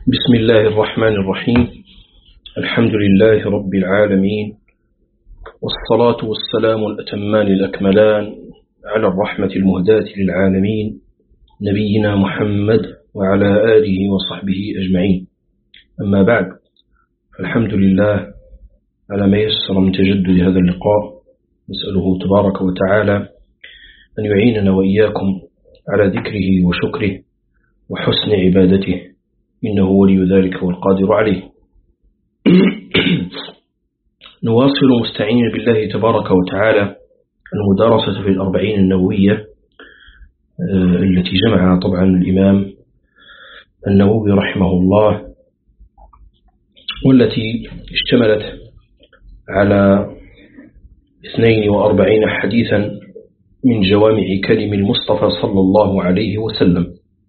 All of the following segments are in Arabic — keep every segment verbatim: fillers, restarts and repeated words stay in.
بسم الله الرحمن الرحيم. الحمد لله رب العالمين، والصلاة والسلام الأتمان الأكملان على الرحمة المهداة للعالمين نبينا محمد وعلى آله وصحبه أجمعين. أما بعد، الحمد لله على ما يسر من تجدد هذا اللقاء. نسأله تبارك وتعالى أن يعيننا وإياكم على ذكره وشكره وحسن عبادته، إنه ولي ذلك والقادر عليه. نواصل مستعين بالله تبارك وتعالى المدارسة في الأربعين النووية التي جمعها طبعا الإمام النووي رحمه الله، والتي اشتملت على اثنين وأربعين حديثا من جوامع كلم المصطفى صلى الله عليه وسلم،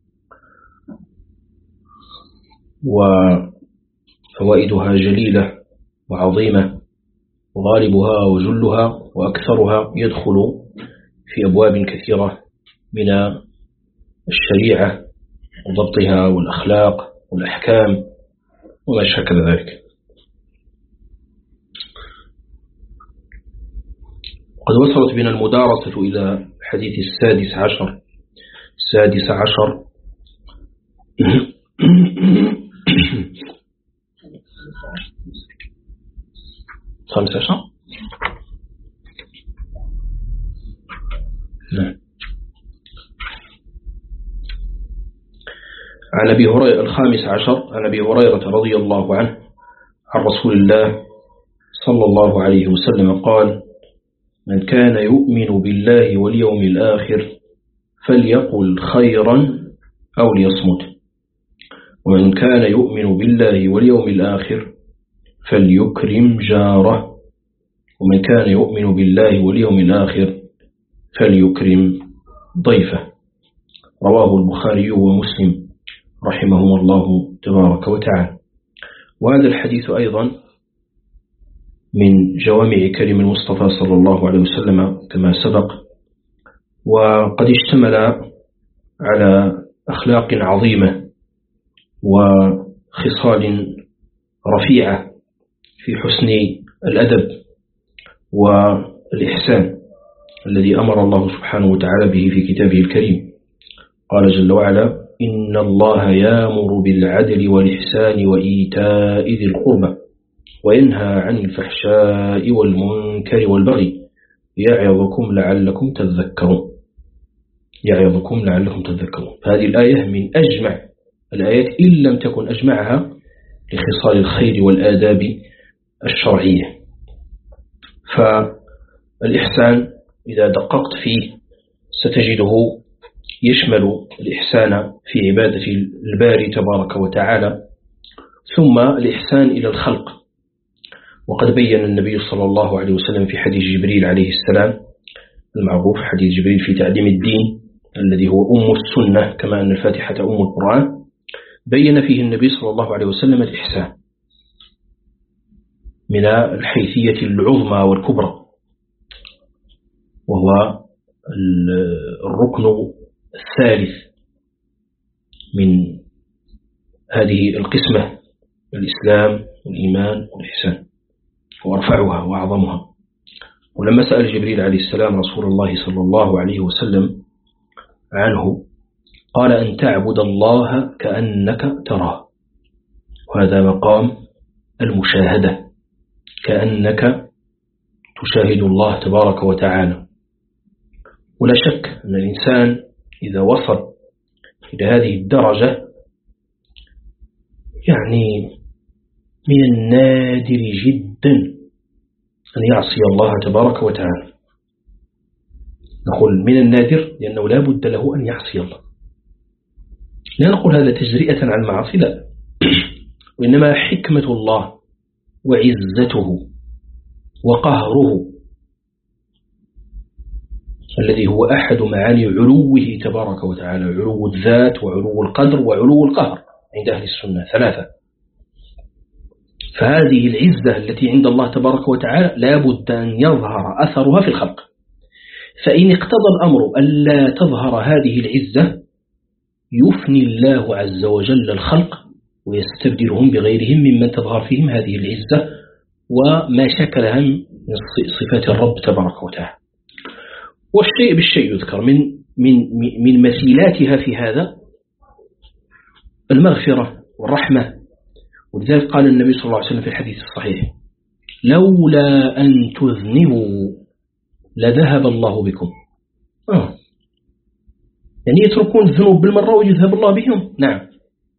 وفوائدها جليلة وعظيمة، وغالبها وجلها وأكثرها يدخل في أبواب كثيرة من الشريعة وضبطها والأخلاق والأحكام وما شكل ذلك. قد وصلت بنا المدارسة إلى الحديث السادس عشر السادس عشر خمسة عشر عن أبي هريرة الخامس عشر عن أبي هريرة رضي الله عنه عن رسول الله صلى الله عليه وسلم قال: من كان يؤمن بالله واليوم الآخر فليقل خيرا أو ليصمت، ومن كان يؤمن بالله واليوم الآخر فليكرم جاره، ومن كان يؤمن بالله واليوم الآخر فليكرم ضيفه. رواه البخاري ومسلم رحمهما الله تبارك وتعالى. وهذا الحديث أيضا من جوامع كلم المصطفى صلى الله عليه وسلم كما سبق، وقد اشتمل على أخلاق عظيمة وخصال رفيعة في حسن الأدب والإحسان الذي أمر الله سبحانه وتعالى به في كتابه الكريم. قال جل وعلا: إن الله يأمر بالعدل والإحسان وإيتاء ذي القربى وينهى عن الفحشاء والمنكر والبغي يعظكم لعلكم تذكرون يعظكم لعلكم تذكرون. هذه الآية من أجمع الآيات إن لم تكن أجمعها لخصال الخير والآداب الشرعية. فالإحسان إذا دققت فيه ستجده يشمل الإحسان في عبادة الباري تبارك وتعالى، ثم الإحسان إلى الخلق. وقد بين النبي صلى الله عليه وسلم في حديث جبريل عليه السلام المعروف، حديث جبريل في تعليم الدين الذي هو أم السنة كما أن الفاتحة أم القرآن، بين فيه النبي صلى الله عليه وسلم الإحسان من الحيثية العظمى والكبرى، وهو الركن الثالث من هذه القسمة: الإسلام والإيمان والإحسان، وأرفعها وأعظمها. ولما سأل جبريل عليه السلام رسول الله صلى الله عليه وسلم عنه قال: أن تعبد الله كأنك تراه، وهذا مقام المشاهدة، كأنك تشاهد الله تبارك وتعالى. ولا شك أن الإنسان إذا وصل إلى هذه الدرجة يعني من النادر جدا أن يعصي الله تبارك وتعالى. نقول من النادر لأنه لا بد له أن يعصي الله، لا نقول هذا تجرئة عن المعاصي، لا، وإنما حكمة الله وعزته وقهره الذي هو أحد معاني علوه تبارك وتعالى، علو الذات وعلو القدر وعلو القهر عند أهل السنة ثلاثة. فهذه العزة التي عند الله تبارك وتعالى لا بد أن يظهر أثرها في الخلق. فإن اقتضى الأمر ألا تظهر هذه العزة يفني الله عز وجل الخلق ويستبدلهم بغيرهم ممن تظهر فيهم هذه العزة وما شكلها من صفات الرب تبارك وتعالى. والشيء بالشيء يذكر من من من مثيلاتها في هذا المغفرة والرحمة. ولذلك قال النبي صلى الله عليه وسلم في الحديث الصحيح: لولا أن تذنبوا لذهب الله بكم. آه. يعني يتركون الذنوب بالمرة ويذهب الله بهم. نعم،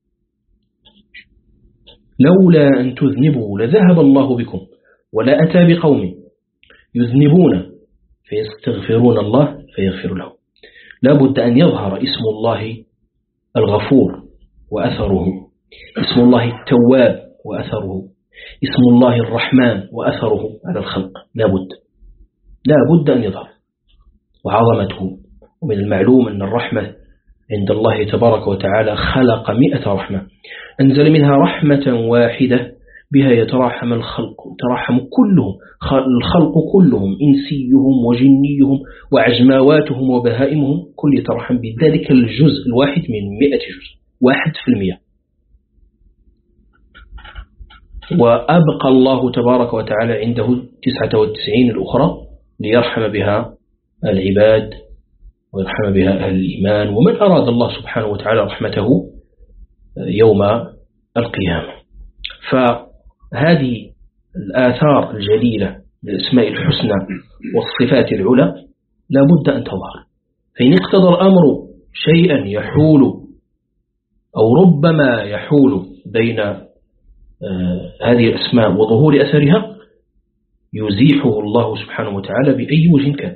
لولا أن تذنبوا لذهب الله بكم ولا أتى بقوم يذنبون فيستغفرون الله فيغفر لهم. لا بد أن يظهر اسم الله الغفور وأثره، اسم الله التواب وأثره، اسم الله الرحمن وأثره على الخلق. لا بد لا بد أن يظهر، وعظمته. ومن المعلوم أن الرحمة عند الله تبارك وتعالى خلق مئة رحمة، أنزل منها رحمة واحدة بها يتراحم الخلق، يتراحم كلهم، الخلق كلهم، إنسيهم وجنيهم وعجماواتهم وبهائمهم، كل يتراحم بذلك الجزء الواحد من مئة جزء، واحد في المئة. وأبقى الله تبارك وتعالى عنده تسعة وتسعين الأخرى ليرحم بها العباد ويرحم بها أهل الإيمان ومن أراد الله سبحانه وتعالى رحمته يوم القيامة. فهذه الآثار الجليلة للأسماء الحسنى والصفات العلى لا بد أن تظهر. فإن اقتضى الأمر شيئا يحول أو ربما يحول بين هذه الأسماء وظهور أثرها يزيحه الله سبحانه وتعالى بأي وجه كان.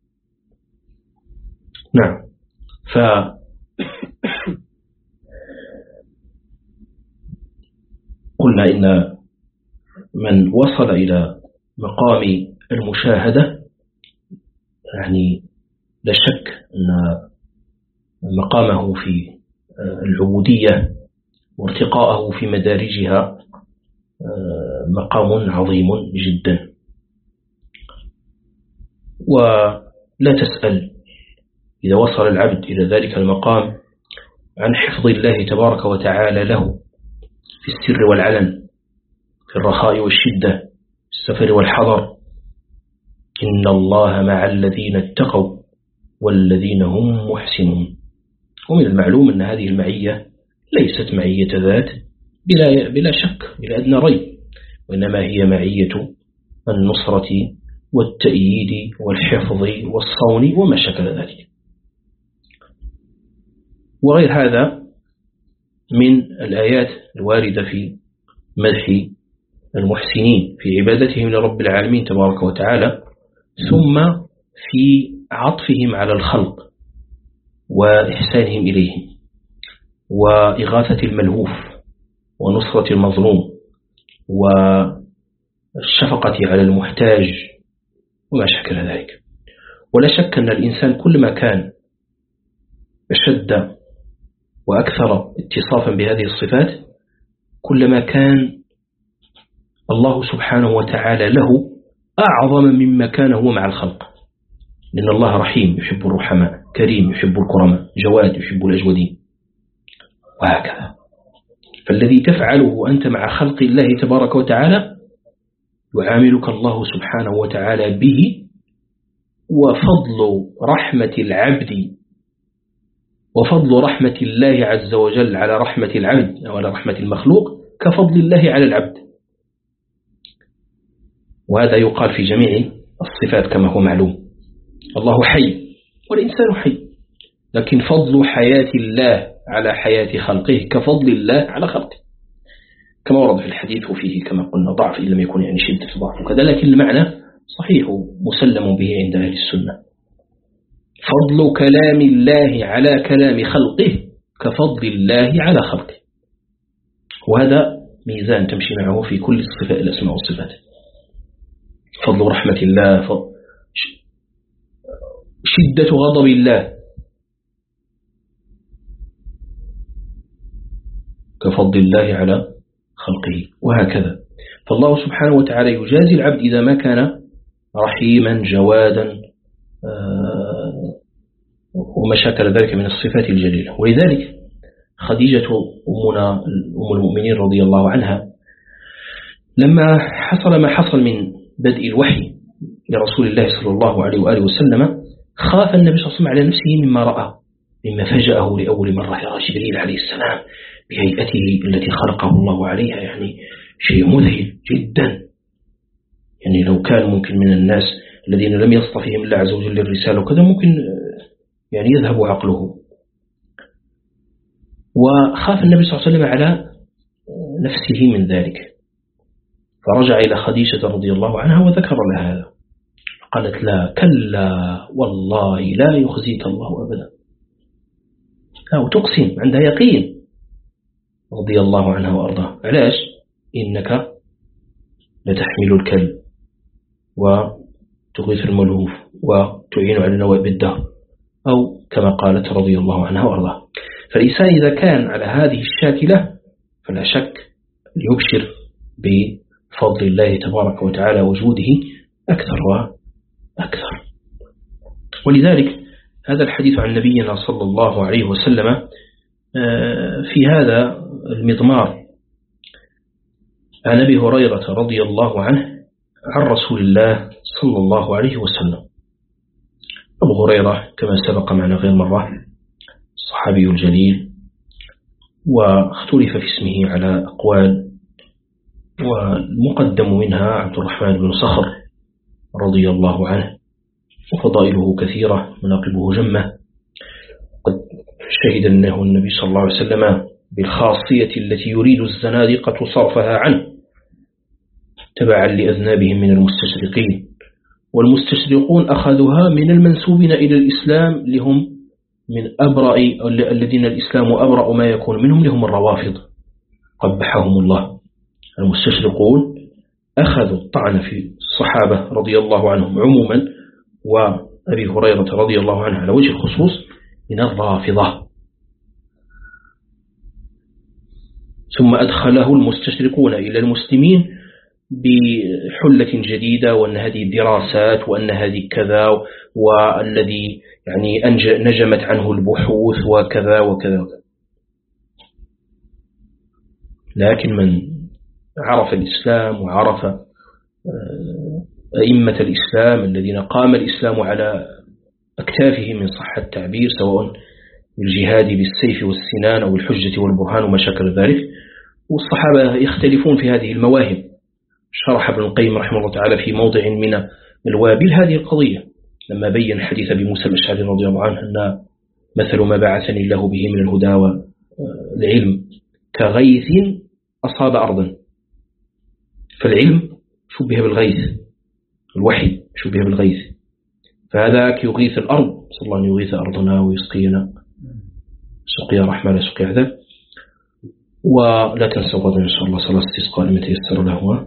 نعم. ف قلنا إن من وصل إلى مقام المشاهدة يعني لا شك أن مقامه في العبودية وارتقاءه في مدارجها مقام عظيم جدا. ولا تسأل إذا وصل العبد إلى ذلك المقام عن حفظ الله تبارك وتعالى له في السر والعلن، في الرخاء والشدة، في السفر والحضر. إن الله مع الذين اتقوا والذين هم محسنون. ومن المعلوم أن هذه المعية ليست معية ذات بلا, بلا شك بلا أدنى ريب، وإنما هي معية النصرة والتأييد والحفظ والصون وما شكل ذلك. وغير هذا من الآيات الواردة في مدح المحسنين في عبادتهم لرب العالمين تبارك وتعالى، ثم في عطفهم على الخلق وإحسانهم إليهم وإغاثة الملهوف ونصرة المظلوم والشفقة على المحتاج وما شكل ذلك. ولا شك أن الإنسان كلما كان أشد وأكثر اتصافا بهذه الصفات كلما كان الله سبحانه وتعالى له أعظم مما كان هو مع الخلق، لأن الله رحيم يحب الرحماء، كريم يحب الكرماء، جواد يحب الأجودين، وهكذا. فالذي تفعله أنت مع خلق الله تبارك وتعالى يعاملك الله سبحانه وتعالى به. وفضل رحمة العبد وفضل رحمة الله عز وجل على رحمة العبد أو على رحمة المخلوق كفضل الله على العبد. وهذا يقال في جميع الصفات كما هو معلوم. الله حي والإنسان حي، لكن فضل حياة الله على حياة خلقه كفضل الله على خلقه، كما ورد في الحديث، وفيه كما قلنا ضعف إن لم يكن يعني شدة ضعف وكذا، لكن المعنى صحيح مسلم به عند أهل السنة. فضل كلام الله على كلام خلقه كفضل الله على خلقه. وهذا ميزان تمشي معه في كل الصفات الأسماء والصفات. فضل رحمة الله، فضل شدة غضب الله كفضل الله على خلقه، وهكذا. فالله سبحانه وتعالى يجازي العبد إذا ما كان رحيما جوادا وما شاكل ذلك من الصفات الجليلة. ولذلك خديجة أمنا أم المؤمنين رضي الله عنها لما حصل ما حصل من بدء الوحي لرسول الله صلى الله عليه وآله وسلم خاف النبي صلى الله عليه وسلم على نفسه مما رأى، مما فجأه لأول مرة يرى جبريل عليه السلام بهيئته التي خلقه الله عليها، يعني شيء مذهل جدا. يعني لو كان ممكن من الناس الذين لم يصطفهم الله عز وجل للرسالة وكذا ممكن يعني يذهب عقله. وخاف النبي صلى الله عليه وسلم على نفسه من ذلك، فرجع إلى خديجة رضي الله عنها وذكر لها هذا، قالت لا كلا والله لا يخزيك الله أبدا، أو تقسم عندها يقين رضي الله عنها وأرضاها. علاش؟ إنك لتحمل الكلب وتغيث الملهوف وتعين على نوائب الدهر، أو كما قالت رضي الله عنها وأرضاها. فالإنسان إذا كان على هذه الشاكلة فلا شك يبشر بفضل الله تبارك وتعالى وجوده أكثر وأكثر. ولذلك هذا الحديث عن نبينا صلى الله عليه وسلم في هذا المضمار عن أبي هريرة رضي الله عنه عن رسول الله صلى الله عليه وسلم. أبو هريرة كما سبق معنا غير مرة الصحابي الجليل، واختلف في اسمه على أقوال، والمقدم منها عبد الرحمن بن صخر رضي الله عنه، وفضائله كثيرة مناقبه جمة. قد شهد أنه النبي صلى الله عليه وسلم بالخاصية التي يريد الزنادقة صرفها عنه تبعا لأذنابهم من المستشرقين، والمستشرقون أخذوها من المنسوبين إلى الإسلام لهم من أبرأ الذين الإسلام أبرأ ما يكون منهم لهم الروافض قبحهم الله. المستشرقون أخذوا الطعن في الصحابة رضي الله عنهم عموما وأبي هريرة رضي الله عنه على وجه الخصوص من الرافضة، ثم أدخله المستشرقون إلى المسلمين بحلة جديدة، وأن هذه دراسات وأن هذه كذا، والذي يعني نجمت عنه البحوث وكذا وكذا. لكن من عرف الإسلام وعرف أئمة الإسلام الذين قام الإسلام على أكتافهم من صح التعبير، سواء بالجهاد بالسيف والسنان أو الحجة والبرهان وما شكل ذلك، والصحابة يختلفون في هذه المواهب. شرح ابن القيم رحمه الله تعالى في موضع من الوابل هذه القضية لما بين حديث أبي موسى الأشعري رضي الله عنه أن مثل ما بعثني الله به من الهدى والعلم كغيث أصاب أرضا. فالعلم شبه بالغيث، الوحي شبه بالغيث، فهذا يغيث الأرض، صلى الله أن يغيث أرضنا ويسقينا سقيا رحمة لا سقيا عذاب. ولا تنسوا غدا إن شاء الله صلاة استسقاء لمن تيسر له.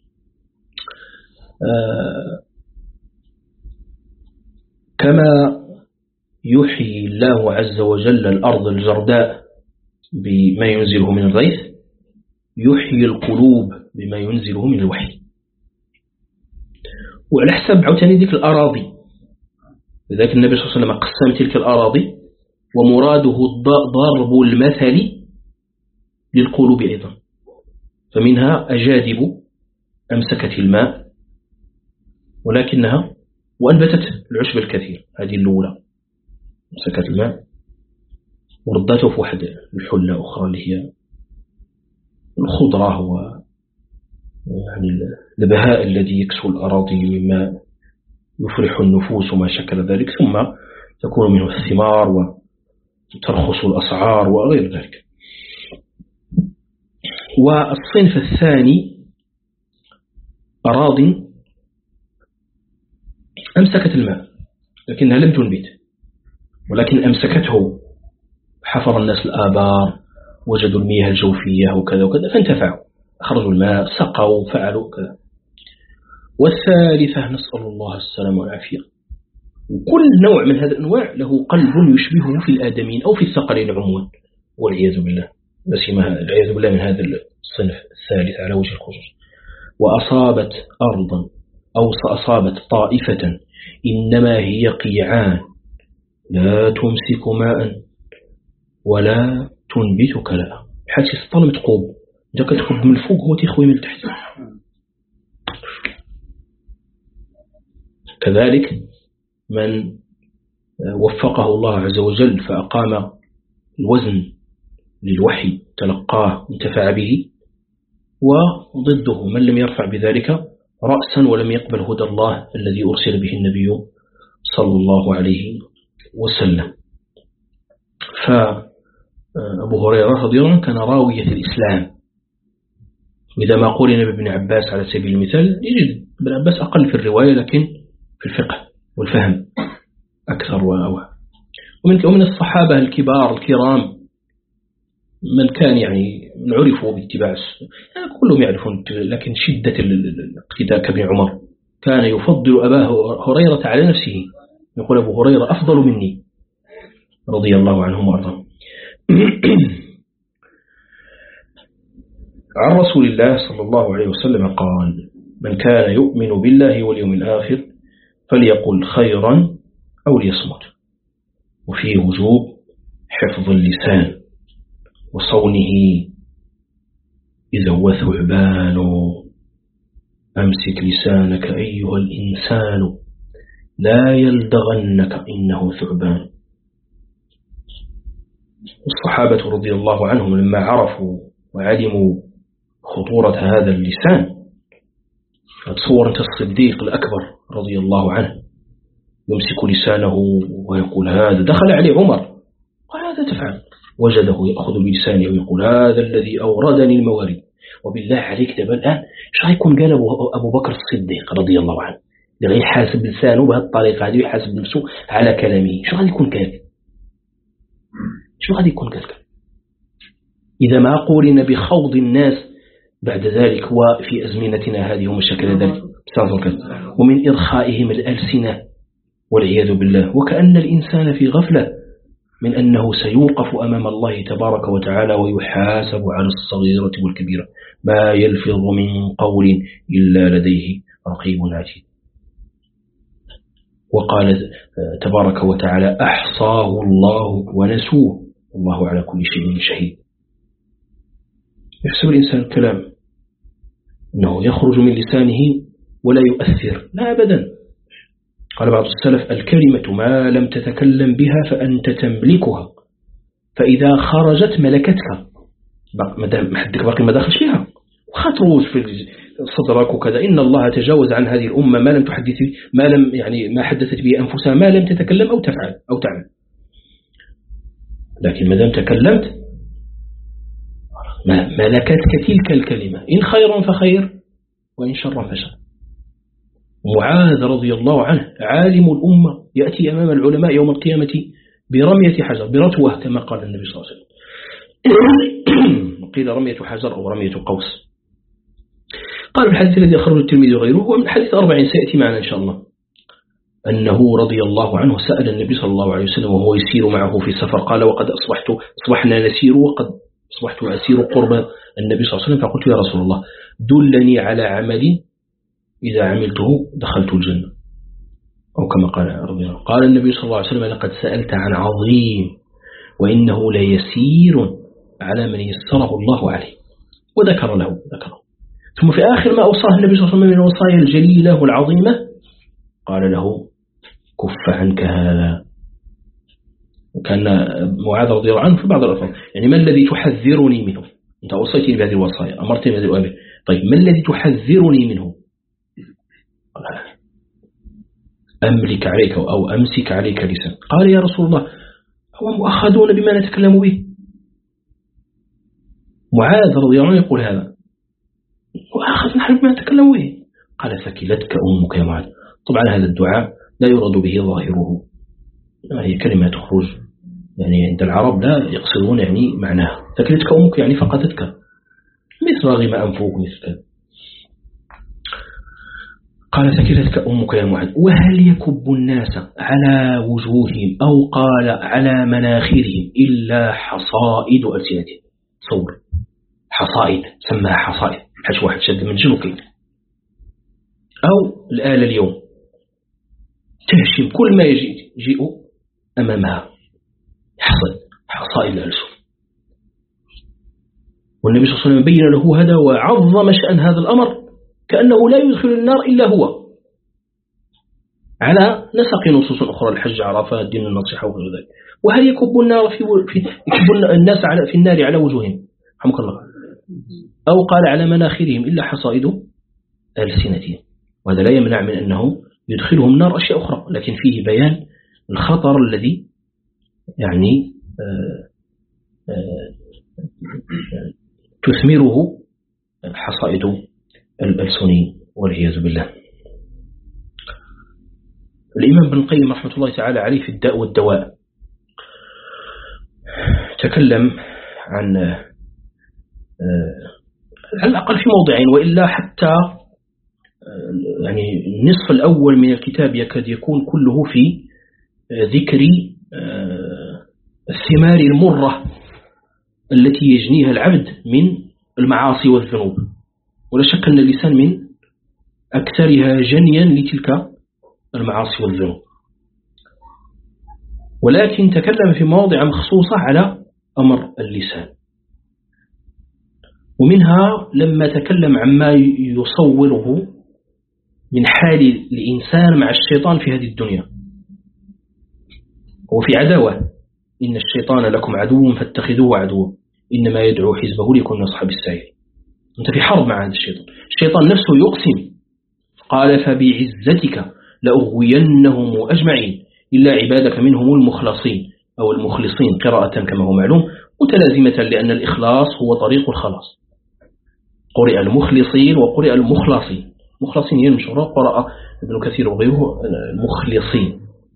آه كما يحيي الله عز وجل الأرض الجرداء بما ينزله من الغيث، يحيي القلوب بما ينزله من الوحي. وعلى حسب عوتاني ذيك الأراضي، لذلك النبي صلى الله عليه وسلم قسم تلك الأراضي، ومراده ضرب المثل للقلوب أيضا. فمنها أجادب أمسكت الماء ولكنها وأنبتت العشب الكثير، هذه الأولى أمسكت الماء وردته في واحد الحلة أخرى اللي هي الخضرة ويعني البهاء الذي يكسو الأراضي مما يفرح النفوس وما شكل ذلك، ثم تكون منه الثمار وترخص الأسعار وغير ذلك. والصنف الثاني أراض أمسكت الماء لكنها لم تنبت، ولكن أمسكته، حفر الناس الآبار، وجدوا المياه الجوفية وكذا وكذا فانتفعوا، أخرجوا الماء، سقوا، فعلوا كذا. والثالثة نسأل الله السلام والعافية، وكل نوع من هذه الأنواع له قلب يشبهه في الآدمين أو في الثقلين عموما والعياذ بالله، نسمها العياذ بالله من هذا الصنف الثالث على وجه الخصوص. وأصابت أرضا أو أصابت طائفة إنما هي قيعان لا تمسك ماء ولا تنبت كلاء. بحال شي سطل متقوب، انت كتكب من الفوق هو تيخوي من التحت. كذلك من وفقه الله عز وجل فأقام الوزن للوحي تلقاه انتفع به، وضده من لم يرفع بذلك رأسا ولم يقبل هدى الله الذي أرسل به النبي صلى الله عليه وسلم. فأبو هريرة رضي الله عنه كان راوية الإسلام. إذا ما قولنا بابن عباس على سبيل المثال يجد ابن عباس أقل في الرواية لكن في الفقه والفهم أكثر وأوعى. ومن الصحابة الكبار الكرام من كان يعني من عرفوا باتباع يعني كلهم يعرفون، لكن شدة الاقتداء كابن عمر كان يفضل أبا هريرة على نفسه، يقول أبو هريرة أفضل مني رضي الله عنهم وأرضاهم. عن رسول الله صلى الله عليه وسلم قال: من كان يؤمن بالله واليوم الآخر فليقل خيرا أو ليصمت. وفيه وجوب حفظ اللسان وصونه إذا هو ثعبان. أمسك لسانك أيها الإنسان لا يلدغنك إنه ثعبان. الصحابة رضي الله عنهم لما عرفوا وعلموا خطورة هذا اللسان، تصور أنت الصديق الأكبر رضي الله عنه يمسك لسانه ويقول هذا، دخل عليه عمر قال هذا تفعل، وجده يأخذ بلسانه ويقول هذا الذي أوردني الموارد. وبالله عليك دابا الآن ايش غيكون قال أبو بكر الصديق رضي الله عنه اللي غيحاسب لسانه بهذه الطريقة هذه ويحاسب نفسه على كلامه، ايش غادي يكون قال؟ ايش غادي يكون قال؟ إذا ما قورن بخوض الناس بعد ذلك وفي أزمنتنا هذه ومشاكل ذلك ومن إرخائهم الألسنة والعياذ بالله، وكأن الإنسان في غفلة من أنه سيوقف أمام الله تبارك وتعالى ويحاسب على الصغيرة والكبيرة، ما يلفظ من قول إلا لديه رقيب عتيد. وقال تبارك وتعالى أحصاه الله ونسوه والله على كل شيء شهيد. يحسب الإنسان الكلام أنه يخرج من لسانه ولا يؤثر، لا أبدا. قال بعض السلف الكلمة ما لم تتكلم بها فأنت تملكها، فإذا خرجت ملكتك، ما حدك باقي ما داخلش فيها وخطروز في صدرك وكذا. إن الله تجاوز عن هذه الأمة ما لم تحدث ما لم يعني ما حدثت به أنفسها ما لم تتكلم أو تفعل أو تعمل. لكن ما دام تكلمت ملكتك تلك الكلمة، إن خيرا فخير وإن شرا فشر. معاذ رضي الله عنه عالم الأمة يأتي أمام العلماء يوم القيامة برمية حجر، برتوة كما قال النبي صلى الله عليه وسلم. قيل رمية حجر أو رمية قوس. قال الحديث الذي أخرجه الترمذي وغيره هو من حديث أربعين سيأتي معنا إن شاء الله، أنه رضي الله عنه سأل النبي صلى الله عليه وسلم وهو يسير معه في سفر، قال وقد أصبحت أصبحنا نسير وقد أصبحت أسير قرب النبي صلى الله عليه وسلم، فقلت يا رسول الله دلني على عمل إذا عملته دخلت الجنة أو كما قال رضي الله. قال النبي صلى الله عليه وسلم لقد سألت عن عظيم وإنه ليسير على من يسره الله عليه، وذكر له ذكره. ثم في آخر ما أوصاه النبي صلى الله عليه وسلم من الوصايا الجليلة والعظيمة قال له كف عنك هذا. وكان معاذ رضي الله عنه في بعض الألفاظ يعني ما الذي تحذرني منه؟ أنت وصيتني بهذه الوصايا أمرتني بهذه الأوامر، طيب ما الذي تحذرني منه؟ أملك عليك أو أمسك عليك لسان. قال يا رسول الله هو مؤخذون بما نتكلم به؟ معاذ رضي الله عنه يقول هذا مؤخذ نحن بما نتكلم به. قال ثكلتك أمك يا معاذ. طبعا هذا الدعاء لا يراد به ظاهره، هي كلمة تخرج يعني عند العرب لا يقصدون يعني معناها. ثكلتك أمك يعني فقدتك، مثل رغم أنفوك مثل كذا. قال ثكلتك أمك يا معاذ. وهل يكب الناس على وجوههم أو قال على مناخرهم إلا حصائد ألسنتهم؟ صور حصائد، سماها حصائد، حش واحد شد من جلوكين أو الآلة اليوم تهشم كل ما يجي يجيء أمامها، حصد حصائد الألسن. والنبي صلى الله عليه وسلم بين له هذا وعظم شأن هذا الأمر كأنه لا يدخل النار إلا هو، على نسق نصوص أخرى: الحج، عرفات، دين النصيحة وغير ذلك. وهل يكب النار في, في يكب الناس على في النار على وجوههم رحمك الله، أو قال على مناخرهم، إلا حصائد ألسنتهم. وهذا لا يمنع من أنه يدخلهم النار أشياء أخرى، لكن فيه بيان الخطر الذي يعني آآ آآ تثمره حصائد الألسن والعياذ بالله. الإمام ابن القيم رحمة الله تعالى عليه في الداء والدواء تكلم عن على الأقل في موضعين، وإلا حتى يعني النصف الأول من الكتاب يكاد يكون كله في ذكر الثمار المرة التي يجنيها العبد من المعاصي والذنوب. ولا شك أن اللسان من أكثرها جنيا لتلك المعاصي والذنوب، ولكن تكلم في مواضع مخصوصة على أمر اللسان. ومنها لما تكلم عما يصوره من حال الإنسان مع الشيطان في هذه الدنيا، وفي عداوة: إن الشيطان لكم عدو فاتخذوه عدوا إنما يدعو حزبه ليكون من أصحاب السعير. أنت في حرب مع هذا الشيطان. الشيطان نفسه يقسم، قال: فبعزتك لأغوينهم أجمعين إلا عبادك منهم المخلصين، أو المخلصين قراءة كما هو معلوم متلازمة، لأن الإخلاص هو طريق الخلاص. قرئ المخلصين وقرئ المخلصين. مخلصين هي المشهورة، قرأ ابن كثير وغيره المخلصين.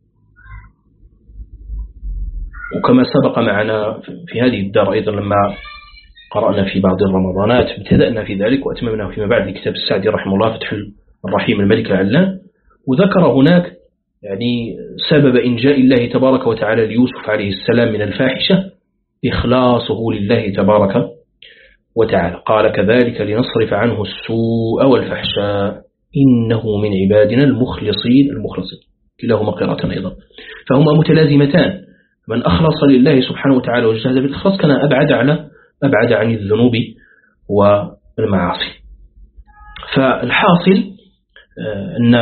وكما سبق معنا في هذه الدار أيضا لما قرأنا في بعض الرمضانات ابتدأنا في ذلك وأتممنا فيما بعد لكتاب السعدي رحمه الله فتح الرحيم الملك العلام، وذكر هناك يعني سبب إنجاء الله تبارك وتعالى ليوسف عليه السلام من الفاحشة إخلاصه لله تبارك وتعالى. قال: كذلك لنصرف عنه السوء والفحشاء إنه من عبادنا المخلصين. المخلصين كلاهما قراءة أيضا، فهما متلازمتان. من أخلص لله سبحانه وتعالى واجتهد بالإخلاص كان أبعد على أبعد عن الذنوب والمعاصي. فالحاصل أن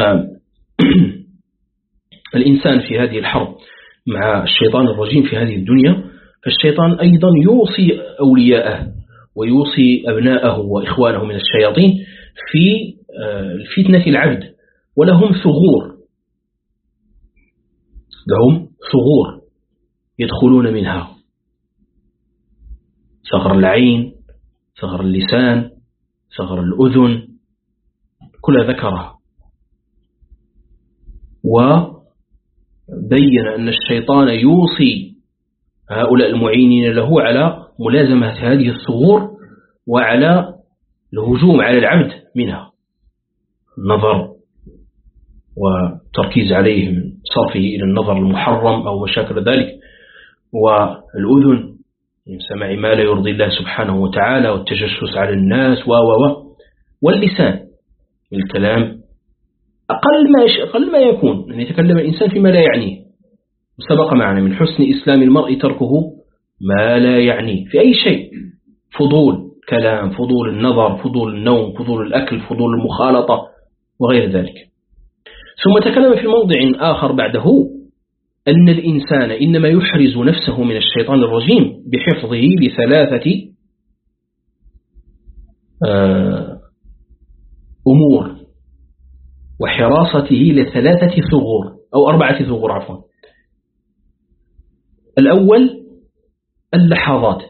الإنسان في هذه الحرب مع الشيطان الرجيم في هذه الدنيا، فالشيطان أيضا يوصي أولياءه ويوصي أبناءه وإخوانه من الشياطين في الفتنة العبد، ولهم ثغور لهم ثغور يدخلون منها: ثغر العين، ثغر اللسان، ثغر الأذن، كل ذكرها. وبين أن الشيطان يوصي هؤلاء المعينين له على ملازمة هذه الثغور وعلى الهجوم على العبد منها، النظر وتركيز عليه من صرفه إلى النظر المحرم أو مشاكل ذلك، والأذن من سماع ما لا يرضي الله سبحانه وتعالى والتجسس على الناس و و واللسان من الكلام أقل ما أقل ما يكون أن يتكلم الإنسان فيما لا يعنيه. سبق معنا من حسن إسلام المرء تركه ما لا يعنيه في أي شيء، فضول كلام، فضول النظر، فضول النوم، فضول الأكل، فضول المخالطة وغير ذلك. ثم تكلم في موضع آخر بعده أن الإنسان إنما يحرز نفسه من الشيطان الرجيم بحفظه لثلاثة أمور، وحراسته لثلاثة ثغور أو أربعة ثغور عفوا. الأول اللحظات،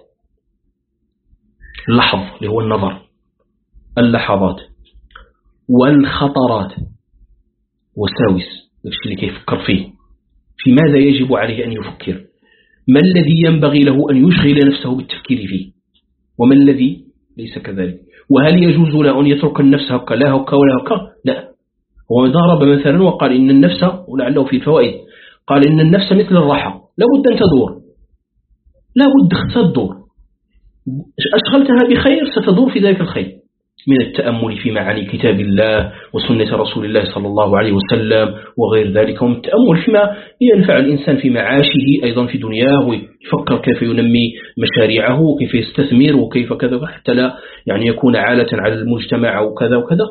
اللحظ اللي هو النظر، اللحظات والخطرات وساوس الشيء اللي كيفكر فيه، في ماذا يجب عليه أن يفكر، ما الذي ينبغي له أن يشغل نفسه بالتفكير فيه، وما الذي ليس كذلك، وهل يجوز له أن يترك النفس هكا لا هكا ولا هكا. لا، هو ضرب مثلا وقال إن النفس، ولعله في الفوائد قال إن النفس مثل الرحى لابد أن تدور، لابد ستدور، أشغلتها بخير ستدور في ذلك الخير، من التأمل في معاني كتاب الله وسنة رسول الله صلى الله عليه وسلم وغير ذلك، ومن التأمل فيما ينفع الإنسان في معاشه أيضا في دنياه، ويفكر كيف ينمي مشاريعه وكيف يستثمر وكيف كذا حتى لا يعني يكون عالة على المجتمع وكذا وكذا.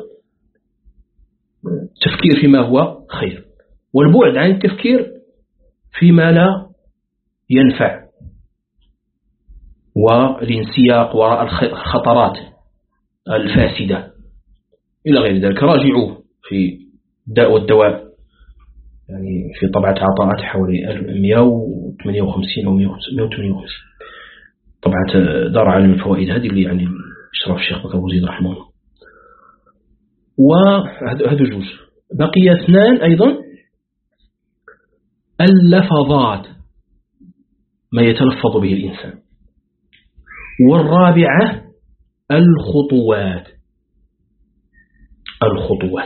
التفكير فيما هو خير، والبعد عن التفكير فيما لا ينفع، والانسياق وراء الخطرات الفاسدة إلى غير ذلك. راجعوه في الداء والدواء، يعني في طبعة عطاءات حوالي مئة وثمانية وخمسين أو مئة وثمانية وخمسين، طبعة دار عالم الفوائد، هذه اللي يعني إشراف الشيخ بكر بوزيد رحمه الله. وهذا جزء. بقي اثنان أيضا، اللفظات ما يتلفظ به الإنسان، والرابعة الخطوات الخطوات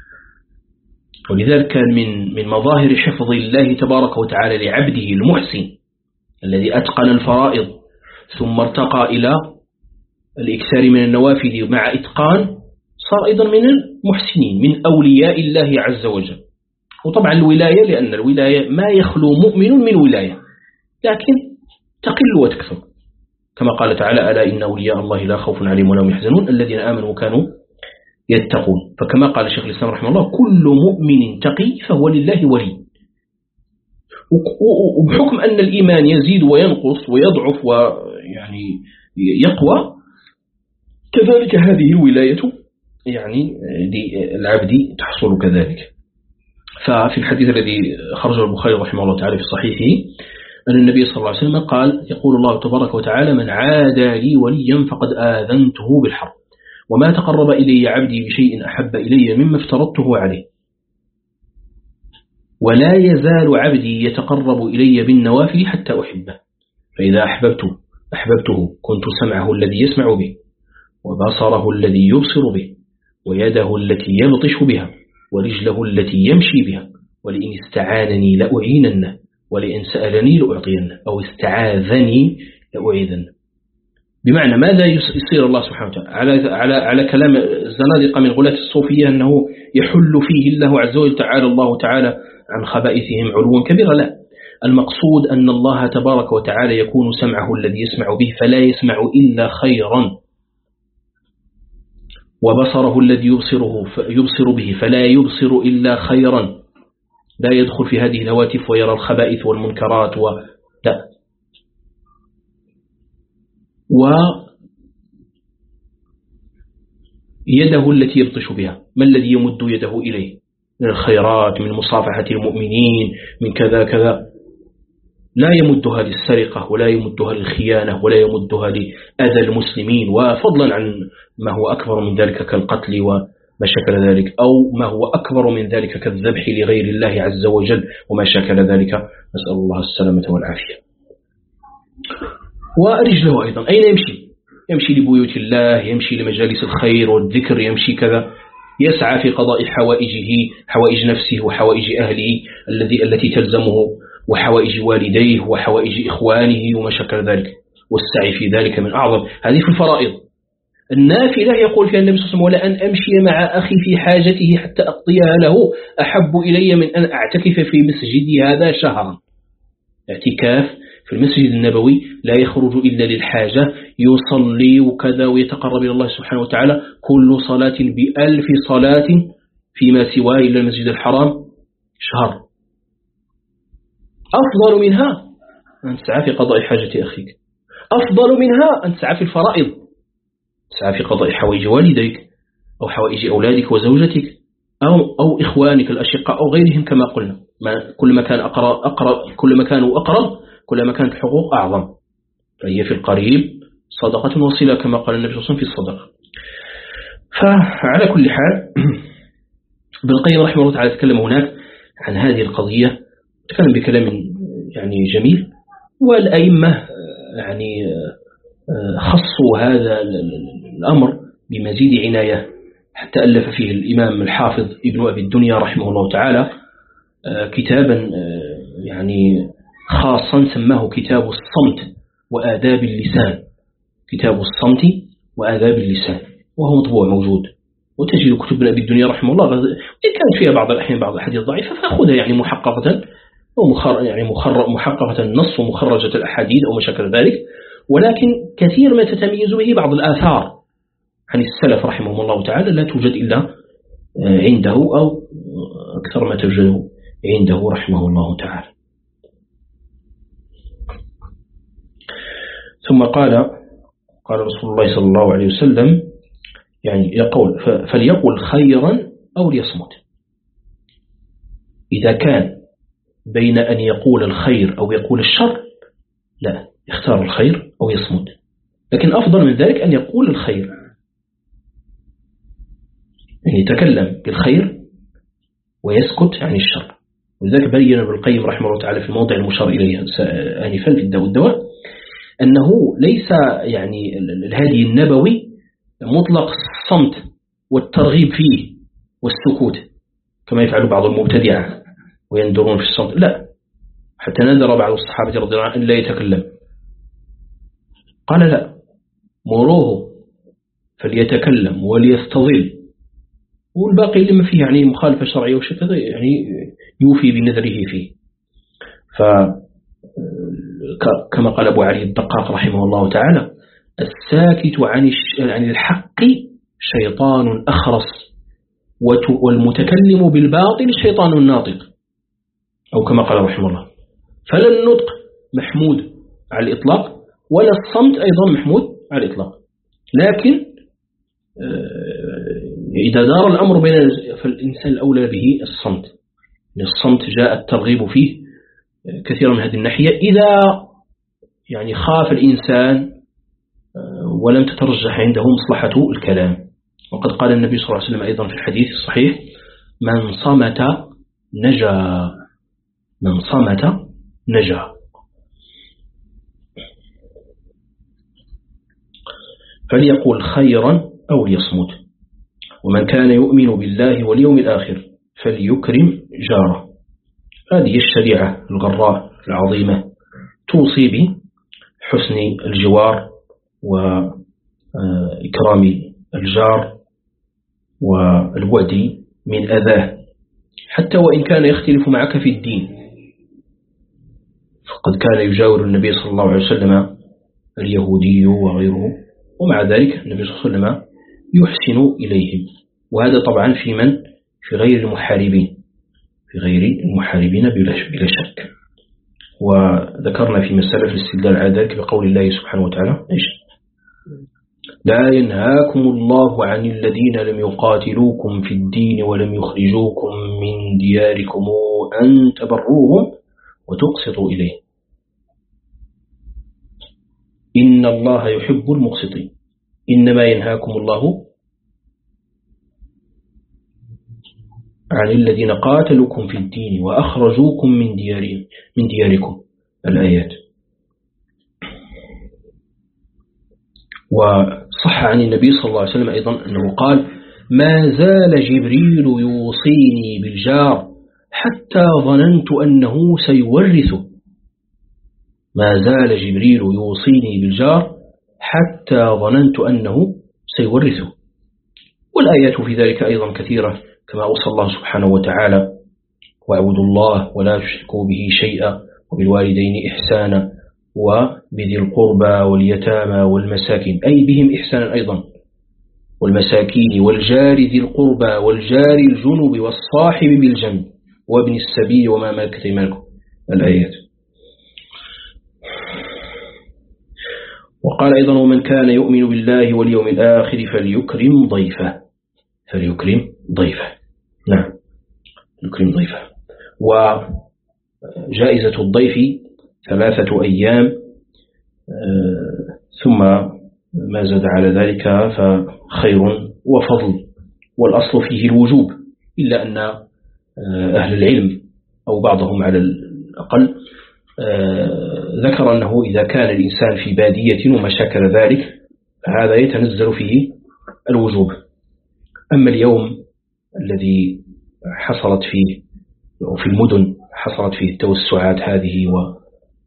ولذلك كان من من مظاهر حفظ الله تبارك وتعالى لعبده المحسن الذي أتقن الفرائض ثم ارتقى إلى الإكثار من النوافل مع إتقان، صار أيضا من المحسنين من أولياء الله عز وجل. وطبعا الولاية، لأن الولاية ما يخلو مؤمن من ولاية، لكن تقل وتكثر، كما قال تعالى: ألا إن أولياء الله لا خوف عليهم ولا هم يحزنون الذين آمنوا وكانوا يتقون. فكما قال الشيخ الإسلام رحمه الله: كل مؤمن تقي فهو لله ولي. وبحكم أن الإيمان يزيد وينقص ويضعف ويعني يقوى، كذلك هذه الولاية يعني للعبد تحصل كذلك. ففي الحديث الذي خرجه البخاري رحمه الله تعالى في صحيحه أن النبي صلى الله عليه وسلم قال: يقول الله تبارك وتعالى: من عادى لي وليا فقد آذنته بالحرب، وما تقرب إلي عبدي بشيء أحب إلي مما افترضته عليه، ولا يزال عبدي يتقرب إلي بالنوافل حتى أحبه، فإذا أحببته أحببته كنت سمعه الذي يسمع به، وبصره الذي يبصر به، ويده التي يبطش بها، ورجله التي يمشي بها، ولئن استعانني لأعيننه، ولئن سألني لأعطينه، أو استعاذني لأعيذنه. بمعنى ماذا يصير الله سبحانه وتعالى على, على, على كلام الزنادقة من غلاة الصوفية أنه يحل فيه الله عز وجل تعالى الله تعالى عن خبائثهم علوا كبيرا؟ لا، المقصود أن الله تبارك وتعالى يكون سمعه الذي يسمع به فلا يسمع إلا خيرا، وبصره الذي يبصره يبصر به فلا يبصر إلا خيرا، لا يدخل في هذه الهواتف ويرى الخبائث والمنكرات و... لا. ويده التي يبطش بها، ما الذي يمد يده إليه من الخيرات، من مصافحة المؤمنين، من كذا كذا، لا يمدها للسرقة ولا يمدها للخيانة ولا يمدها لأذى المسلمين، وفضلا عن ما هو أكبر من ذلك كالقتل وما شكل ذلك، أو ما هو أكبر من ذلك كالذبح لغير الله عز وجل وما شكل ذلك، نسأل الله السلامة والعافية. ورجله أيضا أين يمشي؟ يمشي لبيوت الله، يمشي لمجالس الخير والذكر، يمشي كذا، يسعى في قضاء حوائجه، حوائج نفسه وحوائج أهله الذي التي تلزمه، وحوائج والديه وحوائج إخوانه وما شكل ذلك، والسعي في ذلك من أعظم هذه في الفرائض. النافلة يقول فيها النبي صلى الله عليه وسلم: ولأن أمشي مع أخي في حاجته حتى أقضيها له أحب إلي من أن أعتكف في مسجدي هذا شهرا. اعتكاف في المسجد النبوي لا يخرج إلا للحاجة، يصلي وكذا ويتقرب إلى الله سبحانه وتعالى، كل صلاة بألف صلاة فيما سواه إلا المسجد الحرام شهر. أفضل منها أن تسعى في قضاء حاجة أخيك، أفضل منها أن تسعى في الفرائض، تسعى في قضاء حوائج والديك أو حوائج أولادك وزوجتك أو, أو إخوانك الأشقاء أو غيرهم كما قلنا. ما كل ما كان أقرب, أقرب كل ما كانوا أقرب كل ما كانت الحقوق أعظم، فهي في القريب صدقة وصلة كما قال النبي صلى الله عليه وسلم في الصدقة. فعلى كل حال ابن القيم رحمه الله تعالى تكلم هناك عن هذه القضية، تكلم بكلام يعني جميل، والأئمة يعني خصوا هذا الأمر بمزيد عناية، حتى ألف فيه الإمام الحافظ ابن أبي الدنيا رحمه الله تعالى كتابا يعني خاصا سماه كتاب الصمت وآداب اللسان، كتاب الصمت وآداب اللسان، وهو مطبوع موجود، وتجد كتب أبي الدنيا رحمه الله إن كانت فيها بعض الأحيان بعض الأحاديث ضعيفة فأخذها يعني محققة ومخر يعني مخر محققة النص ومخرجة الأحاديث أو مشاكل ذلك، ولكن كثير ما تتميز به بعض الآثار عن السلف رحمهم الله تعالى لا توجد إلا عنده أو أكثر ما توجد عنده رحمه الله تعالى. ثم قال قال رسول الله صلى الله عليه وسلم يعني يقول فليقل خيرا أو ليصمت. إذا كان بين أن يقول الخير أو يقول الشر لا يختار الخير أو يصمت، لكن أفضل من ذلك أن يقول الخير، يعني يتكلم بالخير ويسكت عن الشر. ولذلك بين ابن القيم رحمه الله تعالى في الموضع المشار إليه آنفا في الدواء والدواء أنه ليس يعني الهدي النبوي مطلق الصمت والترغيب فيه والسكوت كما يفعل بعض المبتدعة ويندرون في الصمت، لا، حتى نذر بعض الصحابة رضي الله عنهم أن لا يتكلم، قال لا، مروه فليتكلم وليستظل، والباقي لما فيه يعني مخالفة شرعية وشكذا يعني يوفي بنذره فيه. فكما قال أبو علي الدقاق رحمه الله تعالى الساكت عن عن الحق شيطان أخرس والمتكلم بالباطل شيطان الناطق، أو كما قال رحمه الله. فلا النطق محمود على الإطلاق ولا الصمت أيضا محمود على الإطلاق، لكن إذا دار الأمر بين فالإنسان الأولى به الصمت، الصمت جاء الترغيب فيه كثيرا من هذه الناحية إذا يعني خاف الإنسان ولم تترجح عنده مصلحة الكلام. وقد قال النبي صلى الله عليه وسلم أيضا في الحديث الصحيح من صمت نجا، من صمت نجا. فليقول خيرا أو ليصمت. ومن كان يؤمن بالله واليوم الآخر فليكرم جاره. هذه الشريعة الغراء العظيمة توصي بحسن الجوار وإكرام الجار والبعد من أذاه حتى وإن كان يختلف معك في الدين. فقد كان يجاور النبي صلى الله عليه وسلم اليهودي وغيره، ومع ذلك النبي صلى الله عليه وسلم يحسن إليهم، وهذا طبعا في من في غير المحاربين في غير المحاربين بلا شك. وذكرنا في مسألة الاستدلال على ذلك بقول الله سبحانه وتعالى إيش؟ لا ينهاكم الله عن الذين لم يقاتلوكم في الدين ولم يخرجوكم من دياركم أن تبروهم وتقسطوا إليه إن الله يحب المقسطين. إنما ينهاكم الله عن الذين قاتلوكم في الدين وأخرجوكم من ديارهم من دياركم الآيات. وصح عن النبي صلى الله عليه وسلم أيضا أنه قال ما زال جبريل يوصيني بالجار حتى ظننت أنه سيورثه. ما زال جبريل يوصيني بالجار حتى ظننت أنه سيورثه. والآيات في ذلك أيضا كثيرة كما أوصى الله سبحانه وتعالى واعبدوا الله ولا تشركوا به شيئا وبالوالدين إحسانا وبذي القربى واليتامى والمساكين، أي بهم إحسانا أيضا، والمساكين والجار ذي القربى والجار الجنب والصاحب بالجنب وابن السبيل وما ملكت أيمانكم الآيات. وقال أيضا ومن كان يؤمن بالله واليوم الآخر فليكرم ضيفه فليكرم ضيفه نعم يكرم ضيفه. وجائزة الضيف ثلاثة أيام ثم ما زاد على ذلك فخير وفضل، والأصل فيه الوجوب، إلا أن أهل العلم أو بعضهم على الأقل ذكر أنه إذا كان الإنسان في بادية وما شاكل ذلك هذا يتنزل فيه الوجوب. أما اليوم الذي حصلت فيه وفي المدن حصلت فيه التوسعات هذه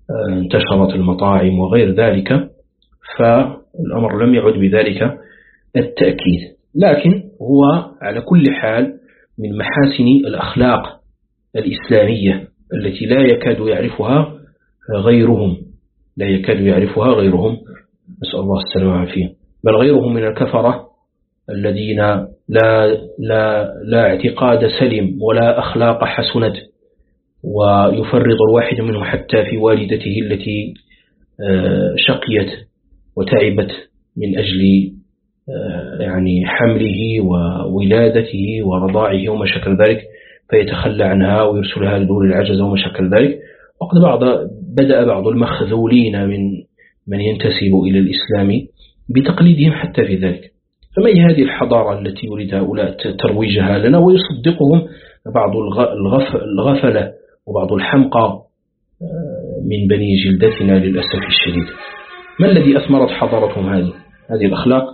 وانتشرت المطاعم وغير ذلك فالأمر لم يعد بذلك التأكيد، لكن هو على كل حال من محاسن الأخلاق الإسلامية التي لا يكاد يعرفها غيرهم لا يكاد يعرفها غيرهم نسأل الله السلامة والعافية، بل غيرهم من الكفرة الذين لا, لا, لا اعتقاد سلم ولا أخلاق حسنت، ويفرط الواحد منهم حتى في والدته التي شقيت وتعبت من أجل يعني حمله وولادته ورضاعه وما شكل ذلك، فيتخلى عنها ويرسلها لدور العجز وما شكل ذلك. وقد بعض بدأ بعض المخذولين من من ينتسب إلى الإسلام بتقليدهم حتى في ذلك. فما هي هذه الحضارة التي يريد هؤلاء ترويجها لنا ويصدقهم بعض الغفلة وبعض الحمقى من بني جلدتنا للأسف الشديد؟ ما الذي أثمرت حضارتهم هذه هذه الأخلاق،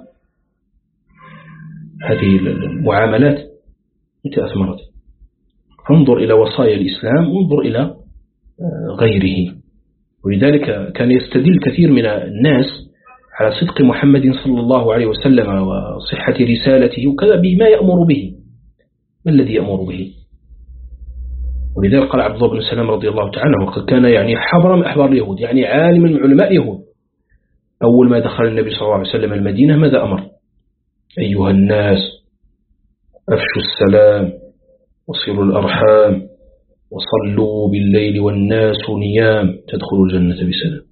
هذه المعاملات؟ متى أثمرت؟ انظر إلى وصايا الإسلام وانظر إلى غيره. ولذلك كان يستدل كثير من الناس على صدق محمد صلى الله عليه وسلم وصحة رسالته وكذا بما يأمر به. ما الذي يأمر به؟ ولذلك قال عبد الله بن سلام رضي الله تعالى عنه وقد كان يعني حبر من أحبار اليهود، يعني عالم من علماء يهود. أول ما دخل النبي صلى الله عليه وسلم المدينة ماذا أمر؟ أيها الناس أفشوا السلام وصلوا الأرحام وصلوا بالليل والناس نيام تدخلوا الجنة بسلام.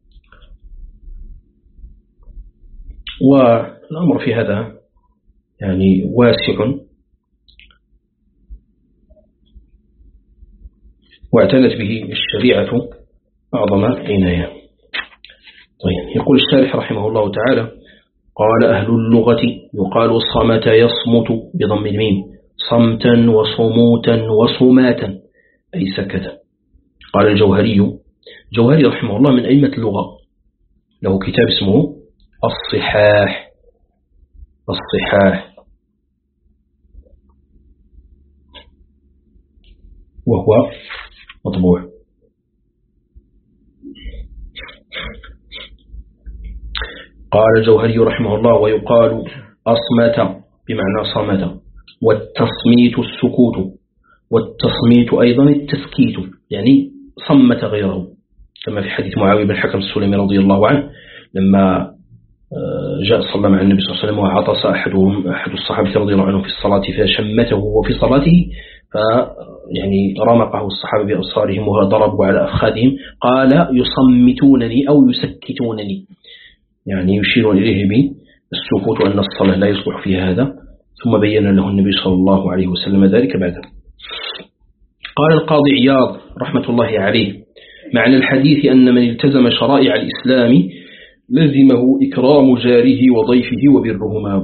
والأمر في هذا يعني واسع، واعتنت به الشريعة أعظم عناية. طيب، يقول الشارح رحمه الله تعالى: قال أهل اللغة يقال صمت يصمت بضم الميم صمتا وصموتا وصماتا أي سكتا. قال الجوهري جوهري رحمه الله من أئمة اللغة، له كتاب اسمه الصحاح الصحاح وهو مطبوع. قال الجوهري رحمه الله: ويقال أصمت بمعنى صمت، والتصميت السكوت، والتصميت أيضا التسكيت، يعني صمت غيره، كما في حديث معاوية بن حكم السلمي رضي الله عنه لما جاء صلى مع النبي صلى الله عليه وسلم وعطس أحدهم أحد الصحابة رضي الله عنه في الصلاة فشمته وهو في صلاته، فيعني رمقه الصحابة بأبصارهم وضربوا على أفخاذهم، قال يصمتونني أو يسكتونني، يعني يشير إليه بالسكوت وأن الصلاة لا يصلح فيها هذا. ثم بين له النبي صلى الله عليه وسلم ذلك بعده. قال القاضي عياض رحمة الله عليه: معنى الحديث أن من التزم شرائع الإسلام لزمه إكرام جاره وضيفه وبرهما،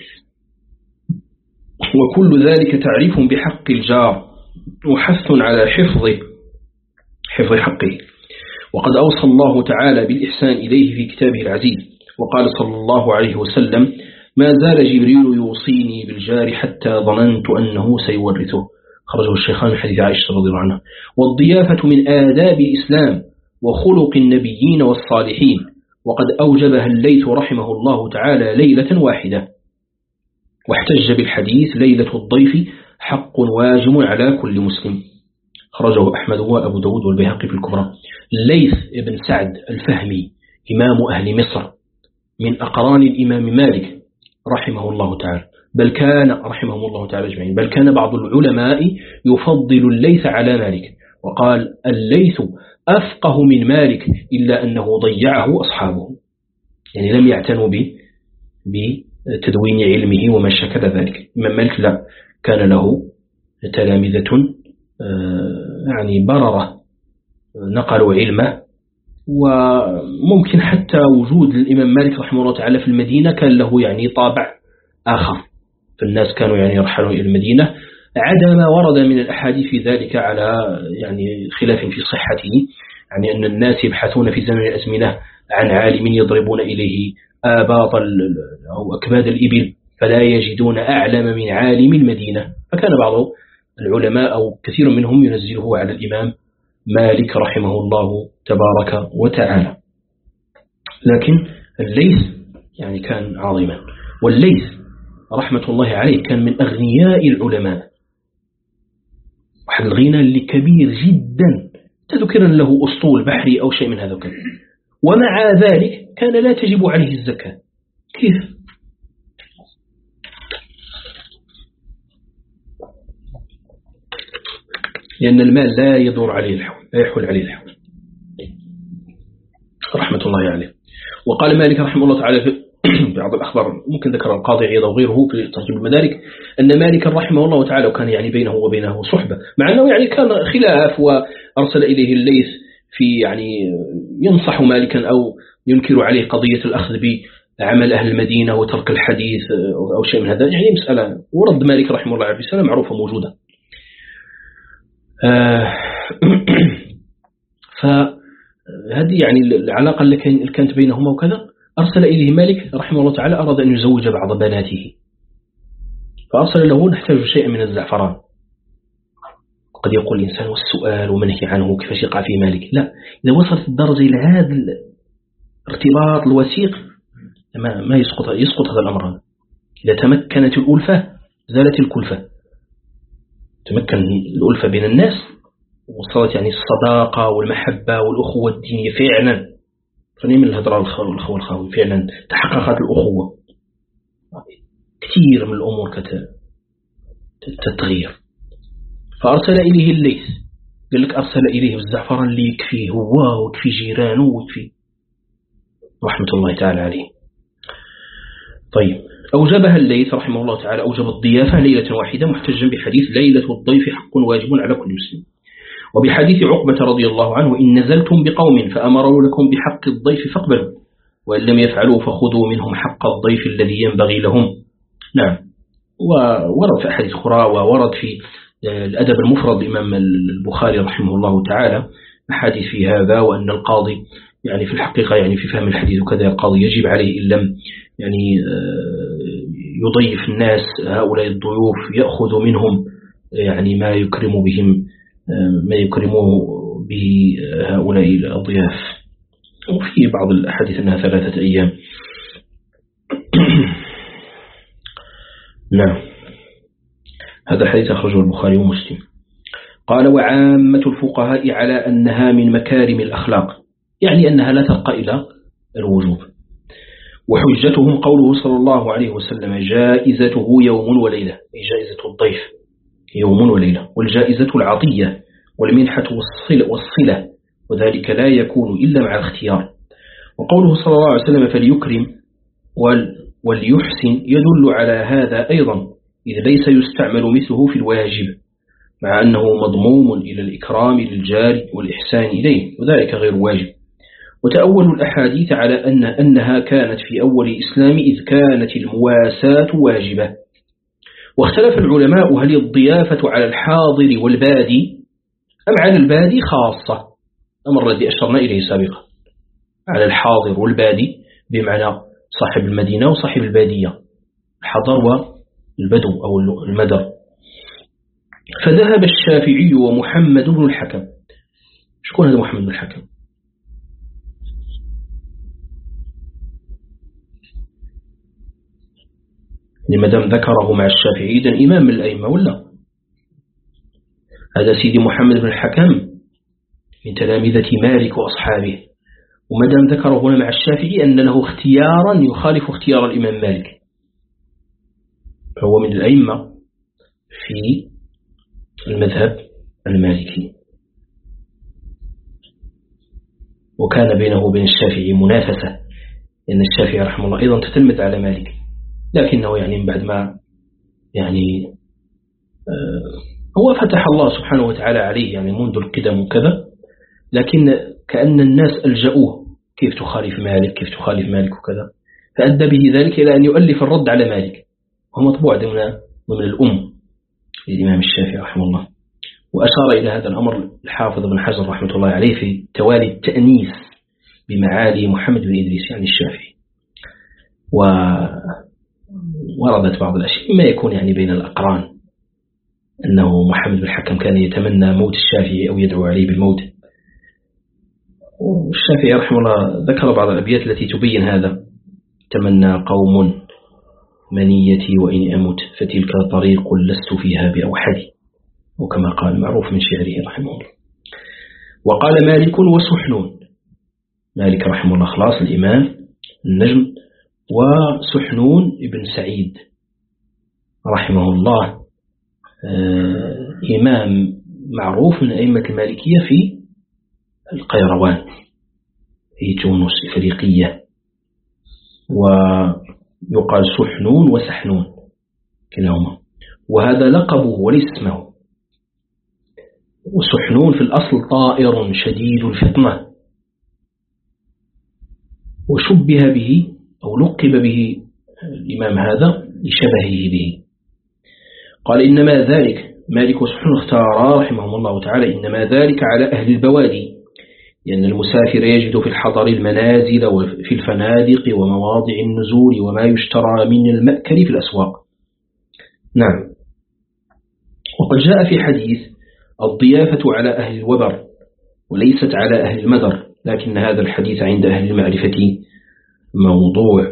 وكل ذلك تعريف بحق الجار وحث على حفظه حفظ حقه. وقد أوصى الله تعالى بالإحسان إليه في كتابه العزيز، وقال صلى الله عليه وسلم: ما زال جبريل يوصيني بالجار حتى ظننت أنه سيورثه. خرجه الشيخان حديث عائشة رضي الله عنها. والضيافة من آداب الإسلام وخلق النبيين والصالحين، وقد أوجبها الليث رحمه الله تعالى ليلة واحدة، واحتج بالحديث: ليلة الضيف حق واجب على كل مسلم. خرجه أحمد وأبو داود والبيهقي في الكبرى. الليث ابن سعد الفهمي إمام أهل مصر من أقران الإمام مالك رحمه الله تعالى، بل كان رحمه الله تعالى أجمعين، بل كان بعض العلماء يفضل الليث على مالك، وقال: الليث أفقه من مالك إلا أنه ضيعه أصحابه، يعني لم يعتنوا بتدوين علمه وما شكل ذلك. إمام مالك لا، كان له تلامذة يعني بررة نقلوا علمه، وممكن حتى وجود الإمام مالك رحمه الله تعالى في المدينة كان له يعني طابع آخر، فالناس كانوا يعني يرحلون إلى المدينة، عدا ما ورد من الأحاديث في ذلك على يعني خلاف في صحته، يعني أن الناس يبحثون في زمن الأزمنة عن عالم يضربون إليه آباط أو أكباد الإبل فلا يجدون أعلم من عالم المدينة، فكان بعض العلماء أو كثير منهم ينزله على الإمام مالك رحمه الله تبارك وتعالى. لكن الليث يعني كان عظيما. والليث رحمة الله عليه كان من أغنياء العلماء، واحد الغنى اللي كبير جدا تذكرا له أسطول بحري أو شيء من هذا الكلام، ومع ذلك كان لا تجب عليه الزكاة. كيف؟ لأن المال لا يدور عليه الحول، لا يحول عليه الحول رحمة الله عليه. وقال مالك رحمه الله تعالى في بعض الأخبار ممكن ذكر القاضي عياض وغيره في ترتيب المدارك أن مالك رحمه الله تعالى وكان يعني بينه وبينه صحبة، مع أنه يعني كان خلاف، وأرسل إليه الليث في يعني ينصح مالكا أو ينكر عليه قضية الأخذ بعمل أهل المدينة وترك الحديث أو شيء من هذا، يعني مسألة ورد مالك رحمه الله عليه السلام معروفة موجودة. آه فهذه يعني العلاقة اللي كانت بينهما وكذا. أرسل إليه مالك رحمه الله تعالى أراد أن يزوج بعض بناته، فأرسل له نحتاج شيئا من الزعفران. وقد يقول الإنسان والسؤال ومنهي عنه كيف يقع في مالك، لا، إذا وصلت الدرجة إلى هذا الارتباط الوثيق ما ما يسقط يسقط هذا الأمر. إذا تمكنت الألفة زالت الكلفة، تمكن الألفة بين الناس وصلت يعني الصداقة والمحبة والأخوة الدينية فعلا، خلينا من الهدرة والأخوة الخاوي، فعلا تحققت الأخوة، كثير من الأمور تتغير. فأرسل إليه الليث، قال لك أرسل إليه الزعفران اللي يكفيه هو ويكفي جيرانه ويكفي رحمة الله تعالى عليه. طيب، أوجبها الليث رحمه الله تعالى، أوجب الضيافة ليلة واحدة محتجا بحديث ليلة الضيف حق واجب على كل مسلم، وبحديث عقبة رضي الله عنه إن نزلتم بقوم فأمروا لكم بحق الضيف فاقبلوا، وإن لم يفعلوا فخذوا منهم حق الضيف الذي ينبغي لهم. نعم، وورد في أحاديث أخرى، وورد في الأدب المفرد الإمام البخاري رحمه الله تعالى أحاديث في هذا، وأن القاضي يعني في الحقيقة يعني في فهم الحديث وكذا القاضي يجب عليه إن لم يعني يضيف الناس هؤلاء الضيوف يأخذ منهم يعني ما يكرم بهم ما يكرمه به هؤلاء الأضياف. وفي بعض الأحاديث أنها ثلاثة أيام. نعم، هذا الحديث أخرجه البخاري ومسلم. قال وعامة الفقهاء على أنها من مكارم الأخلاق، يعني أنها لا ترقى إلى الوجوب. وحجتهم قوله صلى الله عليه وسلم جائزته يوم وليلة، أي جائزة الضيف يوم وليلة، والجائزة العطية والمنحة والصلة, والصلة وذلك لا يكون إلا مع الاختيار. وقوله صلى الله عليه وسلم فليكرم وليحسن يدل على هذا أيضا، إذ ليس يستعمل مثله في الواجب، مع أنه مضموم إلى الإكرام للجار والإحسان إليه، وذلك غير واجب. وتأول الأحاديث على أن أنها كانت في أول الإسلام إذ كانت المواساة واجبة. واختلف العلماء هل الضيافة على الحاضر والبادي أم على البادي خاصة، أمر الذي أشرنا إليه سابقا، على الحاضر والبادي بمعنى صاحب المدينة وصاحب البادية، الحضر والبدو أو المدر. فذهب الشافعي ومحمد بن الحكم. شكون هذا محمد بن الحكم؟ لمدام ذكره مع الشافعي إذن إمام من الأئمة ولا؟ هذا سيدي محمد بن الحكم من تلامذة مالك وأصحابه، ومدام ذكره هنا مع الشافعي أن له اختيارا يخالف اختيار الإمام مالك، فهو من الأئمة في المذهب المالكي، وكان بينه وبين الشافعي منافسة، لأن الشافعي رحمه الله أيضا تتلمذ على مالك، لكنه يعني بعد ما يعني هو فتح الله سبحانه وتعالى عليه يعني منذ القدم وكذا، لكن كأن الناس ألجأوه كيف تخالف مالك كيف تخالف مالك وكذا، فأدى به ذلك إلى أن يؤلف الرد على مالك، وهو مطبوع ضمن ضمن الأم للإمام الشافعي رحمه الله. وأشار إلى هذا الأمر الحافظ بن حجر رحمة الله عليه في توالي التأنيس بمعالي محمد بن إدريس يعني الشافعي. ووردت بعض الأشياء ما يكون يعني بين الأقران أنه محمد بن الحكم كان يتمنى موت الشافعي أو يدعو عليه بالموت، والشافعي رحمه الله ذكر بعض الأبيات التي تبين هذا: تمنى قوم منيتي وإن أمت فتلك طريق لست فيها بأوحدي، وكما قال معروف من شعره رحمه الله. وقال مالك وسحنون، مالك رحمه الله خلاص الإمام النجم، وسحنون ابن سعيد رحمه الله آه إمام معروف من أئمة المالكية في القيروان في تونس إفريقية، ويقال سحنون وسحنون كلاهما، وهذا لقبه وليس اسمه. وسحنون في الأصل طائر شديد الفطنة، وشبه به أو لقب به الإمام هذا لشبهه به. قال إنما ذلك، مالك وسحنون اختار رحمهم الله تعالى إنما ذلك على أهل البوادي، لأن المسافر يجد في الحضر المنازل وفي الفنادق ومواضع النزول وما يشترى من المأكل في الأسواق. نعم. وقد جاء في حديث الضيافة على أهل الوبر وليست على أهل المدر، لكن هذا الحديث عند أهل المعرفة موضوع.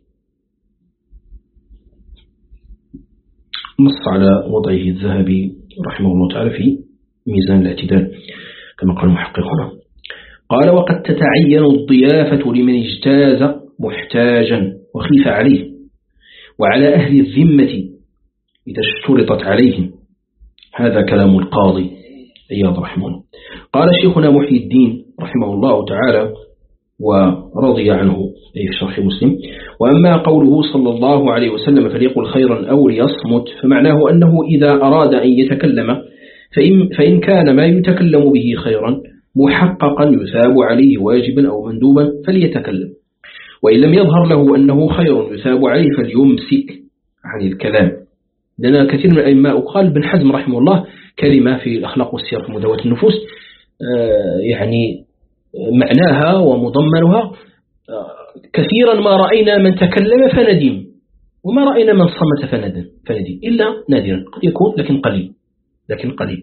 نص على وضعه الذهبي رحمه الله تعالى في ميزان الاعتدال كما قال المحقق هنا. قال وقد تتعين الضيافة لمن اجتاز محتاجا وخيف عليه، وعلى أهل الذمة إذا اشترطت عليهم. هذا كلام القاضي عياض رحمه الله. قال شيخنا محي الدين رحمه الله تعالى ورضي عنه في شرح مسلم: وأما قوله صلى الله عليه وسلم فليقل خيرا أو ليصمت، فمعناه أنه إذا أراد أن يتكلم فإن, فإن كان ما يتكلم به خيرا محققا يثاب عليه واجبا أو مندوبا فليتكلم، وإن لم يظهر له أنه خير يثاب عليه فليمسك عن الكلام. لأن كثير من الأئمة، وقال ابن حزم رحمه الله كلمة في الأخلاق والسير في مدونة النفوس يعني معناها ومضمنها: كثيرا ما رأينا من تكلم فندم، وما رأينا من صمت فندم فندم إلا نادرا، قد يكون لكن قليل لكن قليل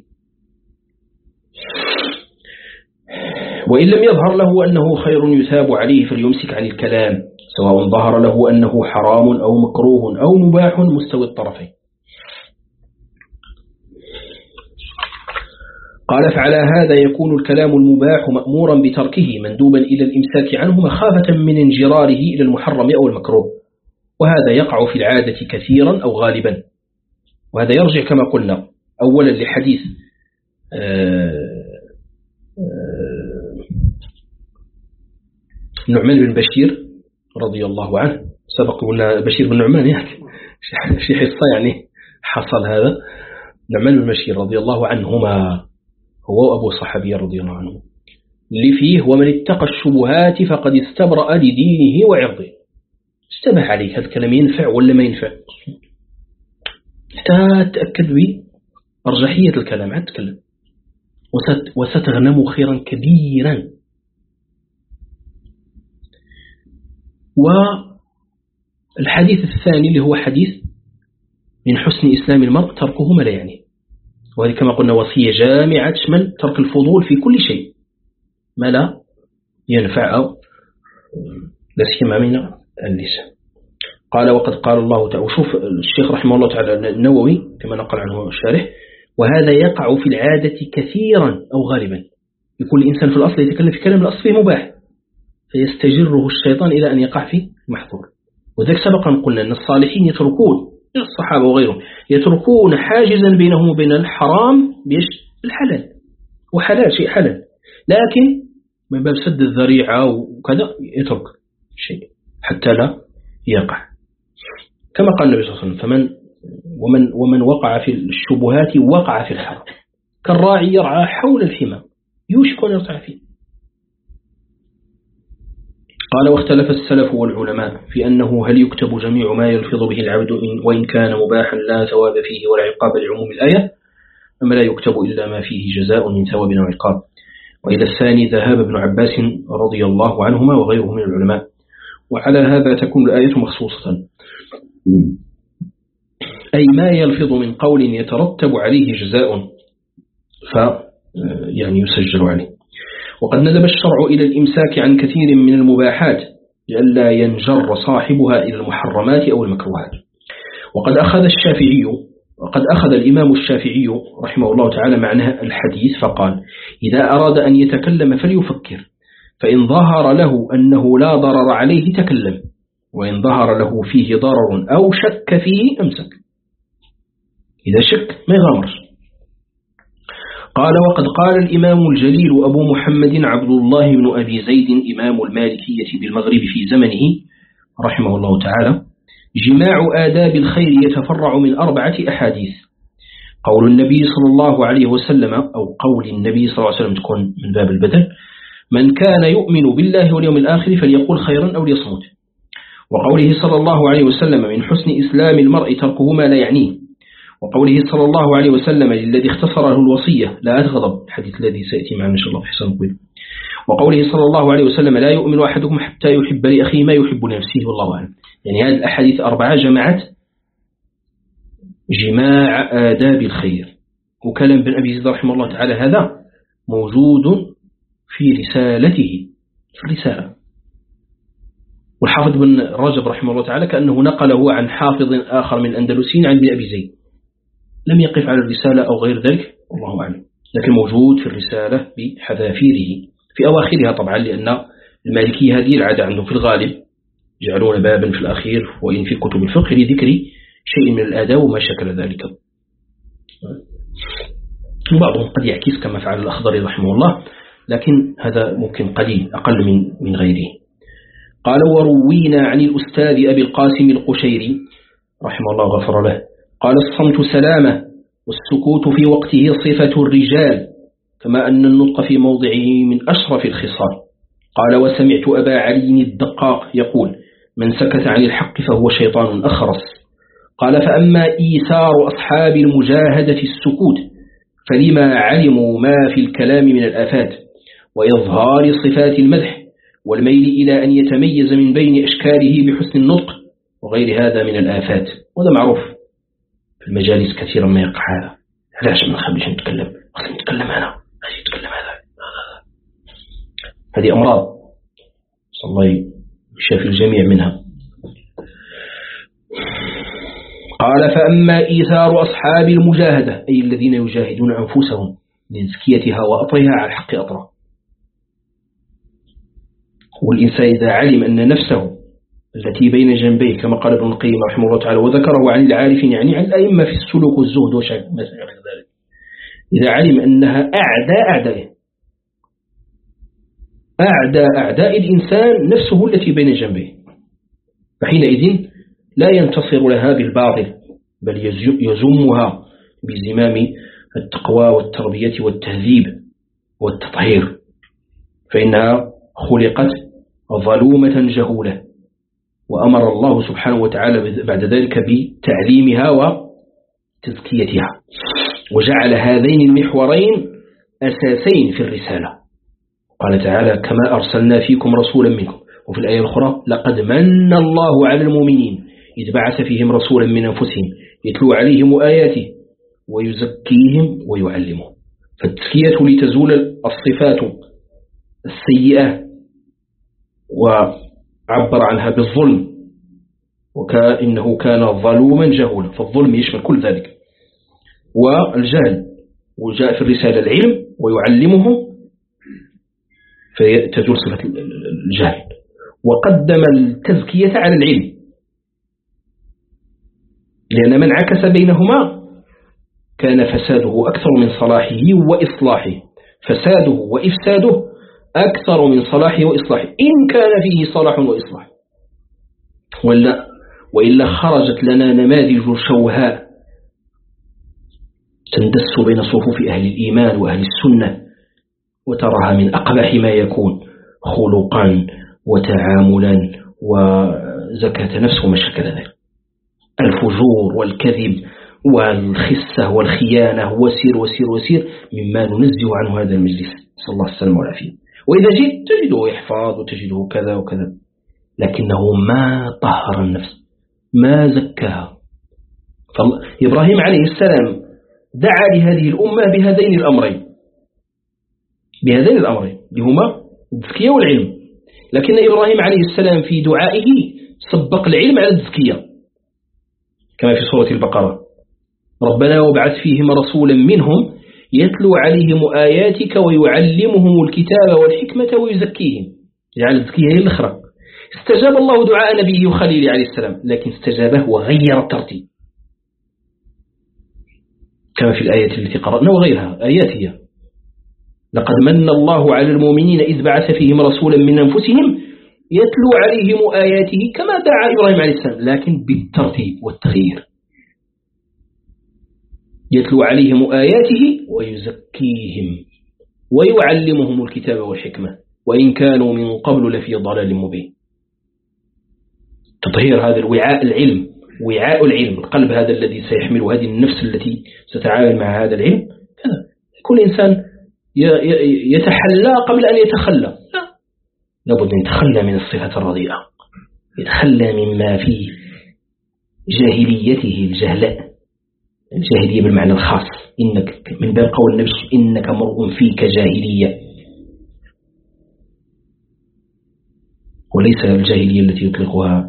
وإن لم يظهر له أنه خير يثاب عليه فليمسك عن الكلام، سواء ظهر له أنه حرام أو مكروه أو مباح مستوي الطرفين. قال: فعلى هذا يكون الكلام المباح مأمورا بتركه مندوبا إلى الإمساك عنه مخافة من انجراره إلى المحرم أو المكروه، وهذا يقع في العادة كثيرا أو غالبا. وهذا يرجع كما قلنا أولا لحديث النعمان بن بشير رضي الله عنه. سبق قلنا بشير بن نعمان يعني في حصة يعني حصل هذا. نعمان بن بشير رضي الله عنهما هو أبو صحابي رضي الله عنه، اللي فيه: ومن اتقى الشبهات فقد استبرأ لدينه وعرضه. استبه عليك هذا الكلام ينفع ولا ما ينفع، حتى تأكد بأرجحية الكلام عاد تكلم، وستغنم خيرا كبيرا. والحديث الثاني اللي هو حديث من حسن إسلام المرء تركه ما لا يعني، وهذه كما قلنا وصية جامعة تشمل ترك الفضول في كل شيء ما لا ينفع أو لا سيما من اللسان. قال: وقد قال الله تعالى، وشوف الشيخ رحمه الله تعالى النووي كما نقل عنه الشارح: وهذا يقع في العادة كثيرا أو غالبا. يكون الإنسان في الأصل يتكلم في كلام الأصل فيه مباح، فيستجره الشيطان إلى أن يقع في محظور. وذلك سبقا قلنا أن الصالحين يتركون، الصحابة وغيرهم يتركون حاجزا بينهم وبين الحرام بيش الحلال، وحلال شيء حلال، لكن من باب سد الذريعة وكذا يترك شيء حتى لا يقع. كما قال النبي صلى الله عليه وسلم: فمن ومن ومن وقع في الشبهات وقع في الحرام، كالراعي يرعى حول الحمى يوشك أن يرتع فيه. قال: واختلف السلف والعلماء في أنه هل يكتب جميع ما يلفظ به العبد وإن كان مباحا لا ثواب فيه ولا عقاب لعموم الآية، أما لا يكتب إلا ما فيه جزاء من ثواب وعقاب. وإلى الثاني ذهب ابن عباس رضي الله عنهما وغيره من العلماء. وعلى هذا تكون الآية مخصوصة، أي ما يلفظ من قول يترتب عليه جزاء ف يعني يسجل عليه. وقد ندب الشرع إلى الإمساك عن كثير من المباحات لئلا ينجر صاحبها إلى المحرمات أو المكروهات. وقد أخذ الشافعي وقد أخذ الإمام الشافعي رحمه الله تعالى معنى الحديث فقال: إذا أراد أن يتكلم فليفكر، فإن ظهر له أنه لا ضرر عليه تكلم، وإن ظهر له فيه ضرر أو شك فيه أمسك. إذا شك ما يغامرش. قال: وقد قال الإمام الجليل أبو محمد عبد الله بن أبي زيد إمام المالكية بالمغرب في زمنه رحمه الله تعالى: جماع آداب الخير يتفرع من أربعة أحاديث. قول النبي صلى الله عليه وسلم، أو قول النبي صلى الله عليه وسلم تكون من باب البدل: من كان يؤمن بالله واليوم الآخر فليقول خيرا أو ليصمت. وقوله صلى الله عليه وسلم: من حسن إسلام المرء تركه ما لا يعنيه. وقوله صلى الله عليه وسلم للذي اختصره الوصية: لا أتغضب، الحديث الذي سيأتي معنا إن شاء الله في حسن قويل. وقوله صلى الله عليه وسلم: لا يؤمن أحدكم حتى يحب لأخيه ما يحب لنفسه، والله أعلم. يعني هذه الأحاديث أربعة جمعت جماع آداب الخير. وكلام بن أبي زيد رحمه الله تعالى هذا موجود في رسالته، في الرسالة. والحافظ بن رجب رحمه الله تعالى كأنه نقله عن حافظ آخر من الأندلسيين عن بن أبي زيد، لم يقف على الرسالة أو غير ذلك، والله أعلم، لكن موجود في الرسالة بحذافيره في أواخرها طبعا، لأن المالكية هذه العادة عندهم في الغالب يجعلون بابا في الأخير وإن في كتب الفقه لذكر شيء من الآداب وما شكل ذلك. وبعضهم قد يعكس كما فعل الأخضري رحمه الله، لكن هذا ممكن قليل أقل من من غيره. قال: وروينا عن الأستاذ أبي القاسم القشيري رحمه الله غفر له قال: الصمت سلامة، والسكوت في وقته صفة الرجال، كما أن النطق في موضعه من أشرف الخصال. قال: وسمعت أبا علي الدقاق يقول: من سكت عن الحق فهو شيطان أخرس. قال: فأما إيثار أصحاب المجاهدة السكوت فلما علموا ما في الكلام من الآفات، وإظهار صفات المدح، والميل إلى أن يتميز من بين أشكاله بحسن النطق، وغير هذا من الآفات. وهذا معروف في المجالس كثيرا ما يقع هذا. علاش ما نخليش نتكلم، خلينا نتكلم أنا، خلينا نتكلم هذا. هذه أمراض صلى الله يشافي الجميع منها. قال: فأما إيثار أصحاب المجاهدة، أي الذين يجاهدون أنفسهم لتزكيتها وأطرها على الحق أطرها. والإنسان إذا علم أن نفسه التي بين جنبيه، كما قال ابن القيم رحمه الله تعالى، وذكره عن العارفين يعني عن الأئمة في السلوك والزهد وشيء ما سيغير ذلك، إذا علم أنها أعداء أعدائه، أعداء أعداء الإنسان نفسه التي بين جنبيه، فحينئذ لا ينتصر لها بالباطل، بل يزمها بزمام التقوى والتربية والتهذيب والتطهير، فإنها خلقت ظلومة جهولة، وأمر الله سبحانه وتعالى بعد ذلك بتعليمها وتزكيتها، وجعل هذين المحورين أساسين في الرسالة. قال تعالى: كما أرسلنا فيكم رسولا منكم. وفي الآية الأخرى: لقد من الله على المؤمنين إذ بعث فيهم رسولا من أنفسهم يتلو عليهم آياته ويزكيهم ويعلمهم. فالتزكية لتزول الصفات السيئة، وعبر عنها بالظلم، وكأنه كان ظلوما جهولا، فالظلم يشمل كل ذلك، والجهل، وجاء في الرسالة العلم ويعلمهم فتزول صفة الجهل، وقدم التزكية على العلم، لأن من عكس بينهما كان فساده أكثر من صلاحه وإصلاحه، فساده وإفساده أكثر من صلاحه وإصلاحه، إن كان فيه صلاح وإصلاح، ولا وإلا خرجت لنا نماذج شوهاء تندس بين صفوف أهل الإيمان وأهل السنة، وتراها من أقبح ما يكون خلقا وتعاملا وزكاة نفس وما شكل ذلك، الفجور والكذب والخسة والخيانة وسير وسير وسير مما ننزه عنه هذا المجلس، صلى الله عليه وسلم والعافية. وإذا جئت تجده يحفظ وتجده كذا وكذا، لكنه ما طهر النفس، ما زكاها. فإبراهيم عليه السلام دعا لهذه الأمة بهذين الأمرين، بهذين الأمرين هما التزكية والعلم، لكن إبراهيم عليه السلام في دعائه سبق العلم على التزكية، كما في سورة البقرة: ربنا وابعث فيهم رسولا منهم يتلو عليهم آياتك ويعلمهم الكتاب والحكمة ويزكيهم. جعل الزكية هي الأخرى. استجاب الله دعاء نبيه وخليله عليه السلام، لكن استجابه وغير الترتيب كما في الآية التي قرأنا وغيرها آيات هي: لقد من الله على المؤمنين إذ بعث فيهم رسولا من أنفسهم يتلو عليهم آياته كما دعا إبراهيم عليه السلام، لكن بالترتيب والتغيير. يتلو عليهم آياته ويزكيهم ويعلمهم الكتاب والحكمة وإن كانوا من قبل لفي ضلال مبين. تطهير هذا الوعاء، العلم، وعاء العلم، القلب هذا الذي سيحمل هذه النفس التي ستتعامل مع هذا العلم. كل إنسان يتحلى قبل أن يتخلى، لا، لابد أن يتخلى من الصفة الرديئة، يتخلى مما في جاهليته الجهلاء، الجاهلية بالمعنى الخاص. إنك من باب قول النبي إنك مرء فيك جاهلية، وليس الجاهلية التي يطلقها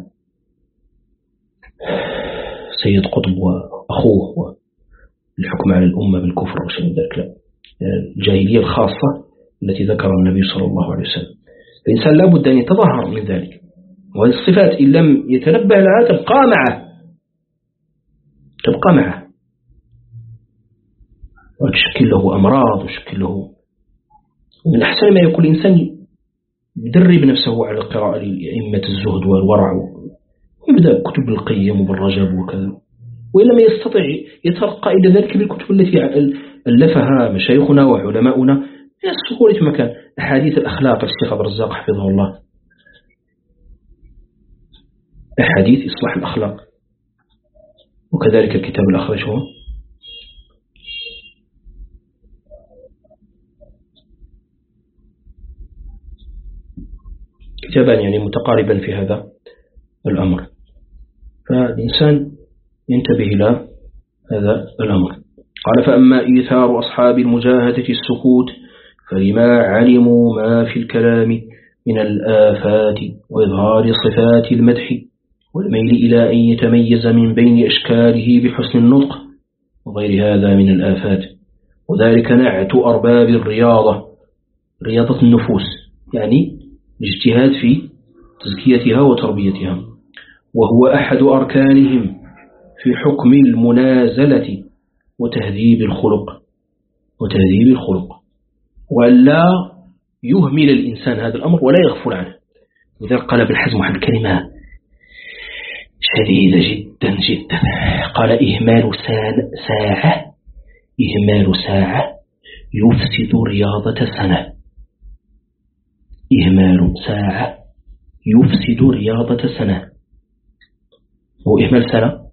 سيد قطب وأخوه الحكم على الأمة بالكفر وشيء ذلك، لا، الجاهلية الخاصة التي ذكر النبي صلى الله عليه وسلم. الإنسان لا بد أن يتظاهر من ذلك، وهذه الصفات إن لم يتنبه لها تبقى معه تبقى معه وتشكل له أمراض وتشكل له. ومن أحسن ما يكون الإنسان يدرب نفسه على القراءة لأئمة الزهد والورع، ويبدأ كتب القيم وبالرجب وكذا، وإن لم يستطع يترقى إلى ذلك بالكتب التي ألفها مشايخنا وعلماؤنا من السهولة مكان. أحاديث الأخلاق الشيخ عبد الرزاق حفظه الله، أحاديث إصلاح الأخلاق، وكذلك الكتاب الآخر هو كتابان يعني متقاربا في هذا الأمر، فالإنسان ينتبه إلى هذا الأمر. قال: فأما إيثار أصحاب المجاهدة السكوت فلما علموا ما في الكلام من الآفات وإظهار صفات المدح والميل إلى أن يتميز من بين أشكاله بحسن النطق وغير هذا من الآفات، وذلك نعت أرباب الرياضة، رياضة النفوس، يعني الاجتهاد في تزكيتها وتربيتها، وهو أحد أركانهم في حكم المنازلة وتهذيب الخلق وتهذيب الخلق ولا يهمل الإنسان هذا الأمر ولا يغفل عنه. وذلك قال ابن حزم عن كلمة شديدة جدا جدا، قال: إهمال ساعة إهمال ساعة يفسد رياضة سنة. إهمال ساعة يفسد رياضة سنة. وإهمال سنة.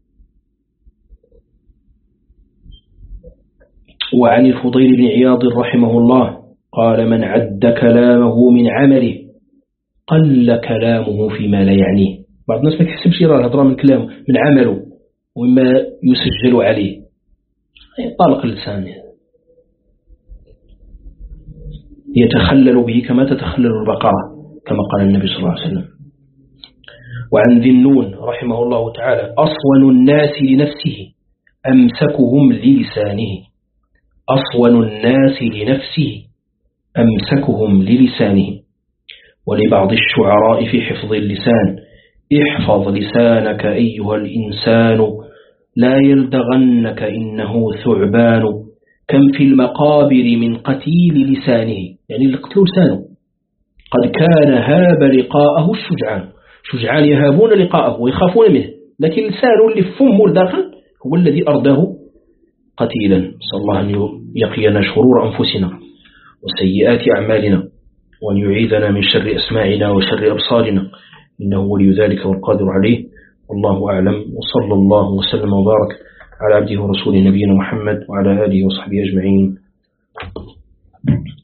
وعن الفضيل بن عياض رحمه الله قال: من عد كلامه من عمله قل كلامه فيما لا يعنيه. بعض الناس ما يحسبش يرى الهضرة من كلامه، من عمله ومما يسجل عليه، يطلق اللسان يتخلل به كما تتخلل البقرة كما قال النبي صلى الله عليه وسلم. وعن ذي النون رحمه الله تعالى: أصون الناس لنفسه أمسكهم للسانه. أصون الناس لنفسه أمسكهم للسانه. ولبعض الشعراء في حفظ اللسان: احفظ لسانك أيها الإنسان لا يلدغنك إنه ثعبان، كم في المقابر من قتيل لسانه، يعني اللي قتلوا لسانه، قد كان هاب لقاءه الشجعان. شجعان يهابون لقاءه ويخافون منه، لكن لسانه اللي فمه الداخل هو الذي أرداه قتيلا. نسأل الله أن يقينا شرور أنفسنا وسيئات أعمالنا، وأن يعيذنا من شر أسماعنا وشر أبصارنا، إنه ولي ذلك والقادر عليه. والله أعلم، وصلى الله وسلم وبارك على عبده ورسوله نبينا محمد وعلى آله وصحبه أجمعين.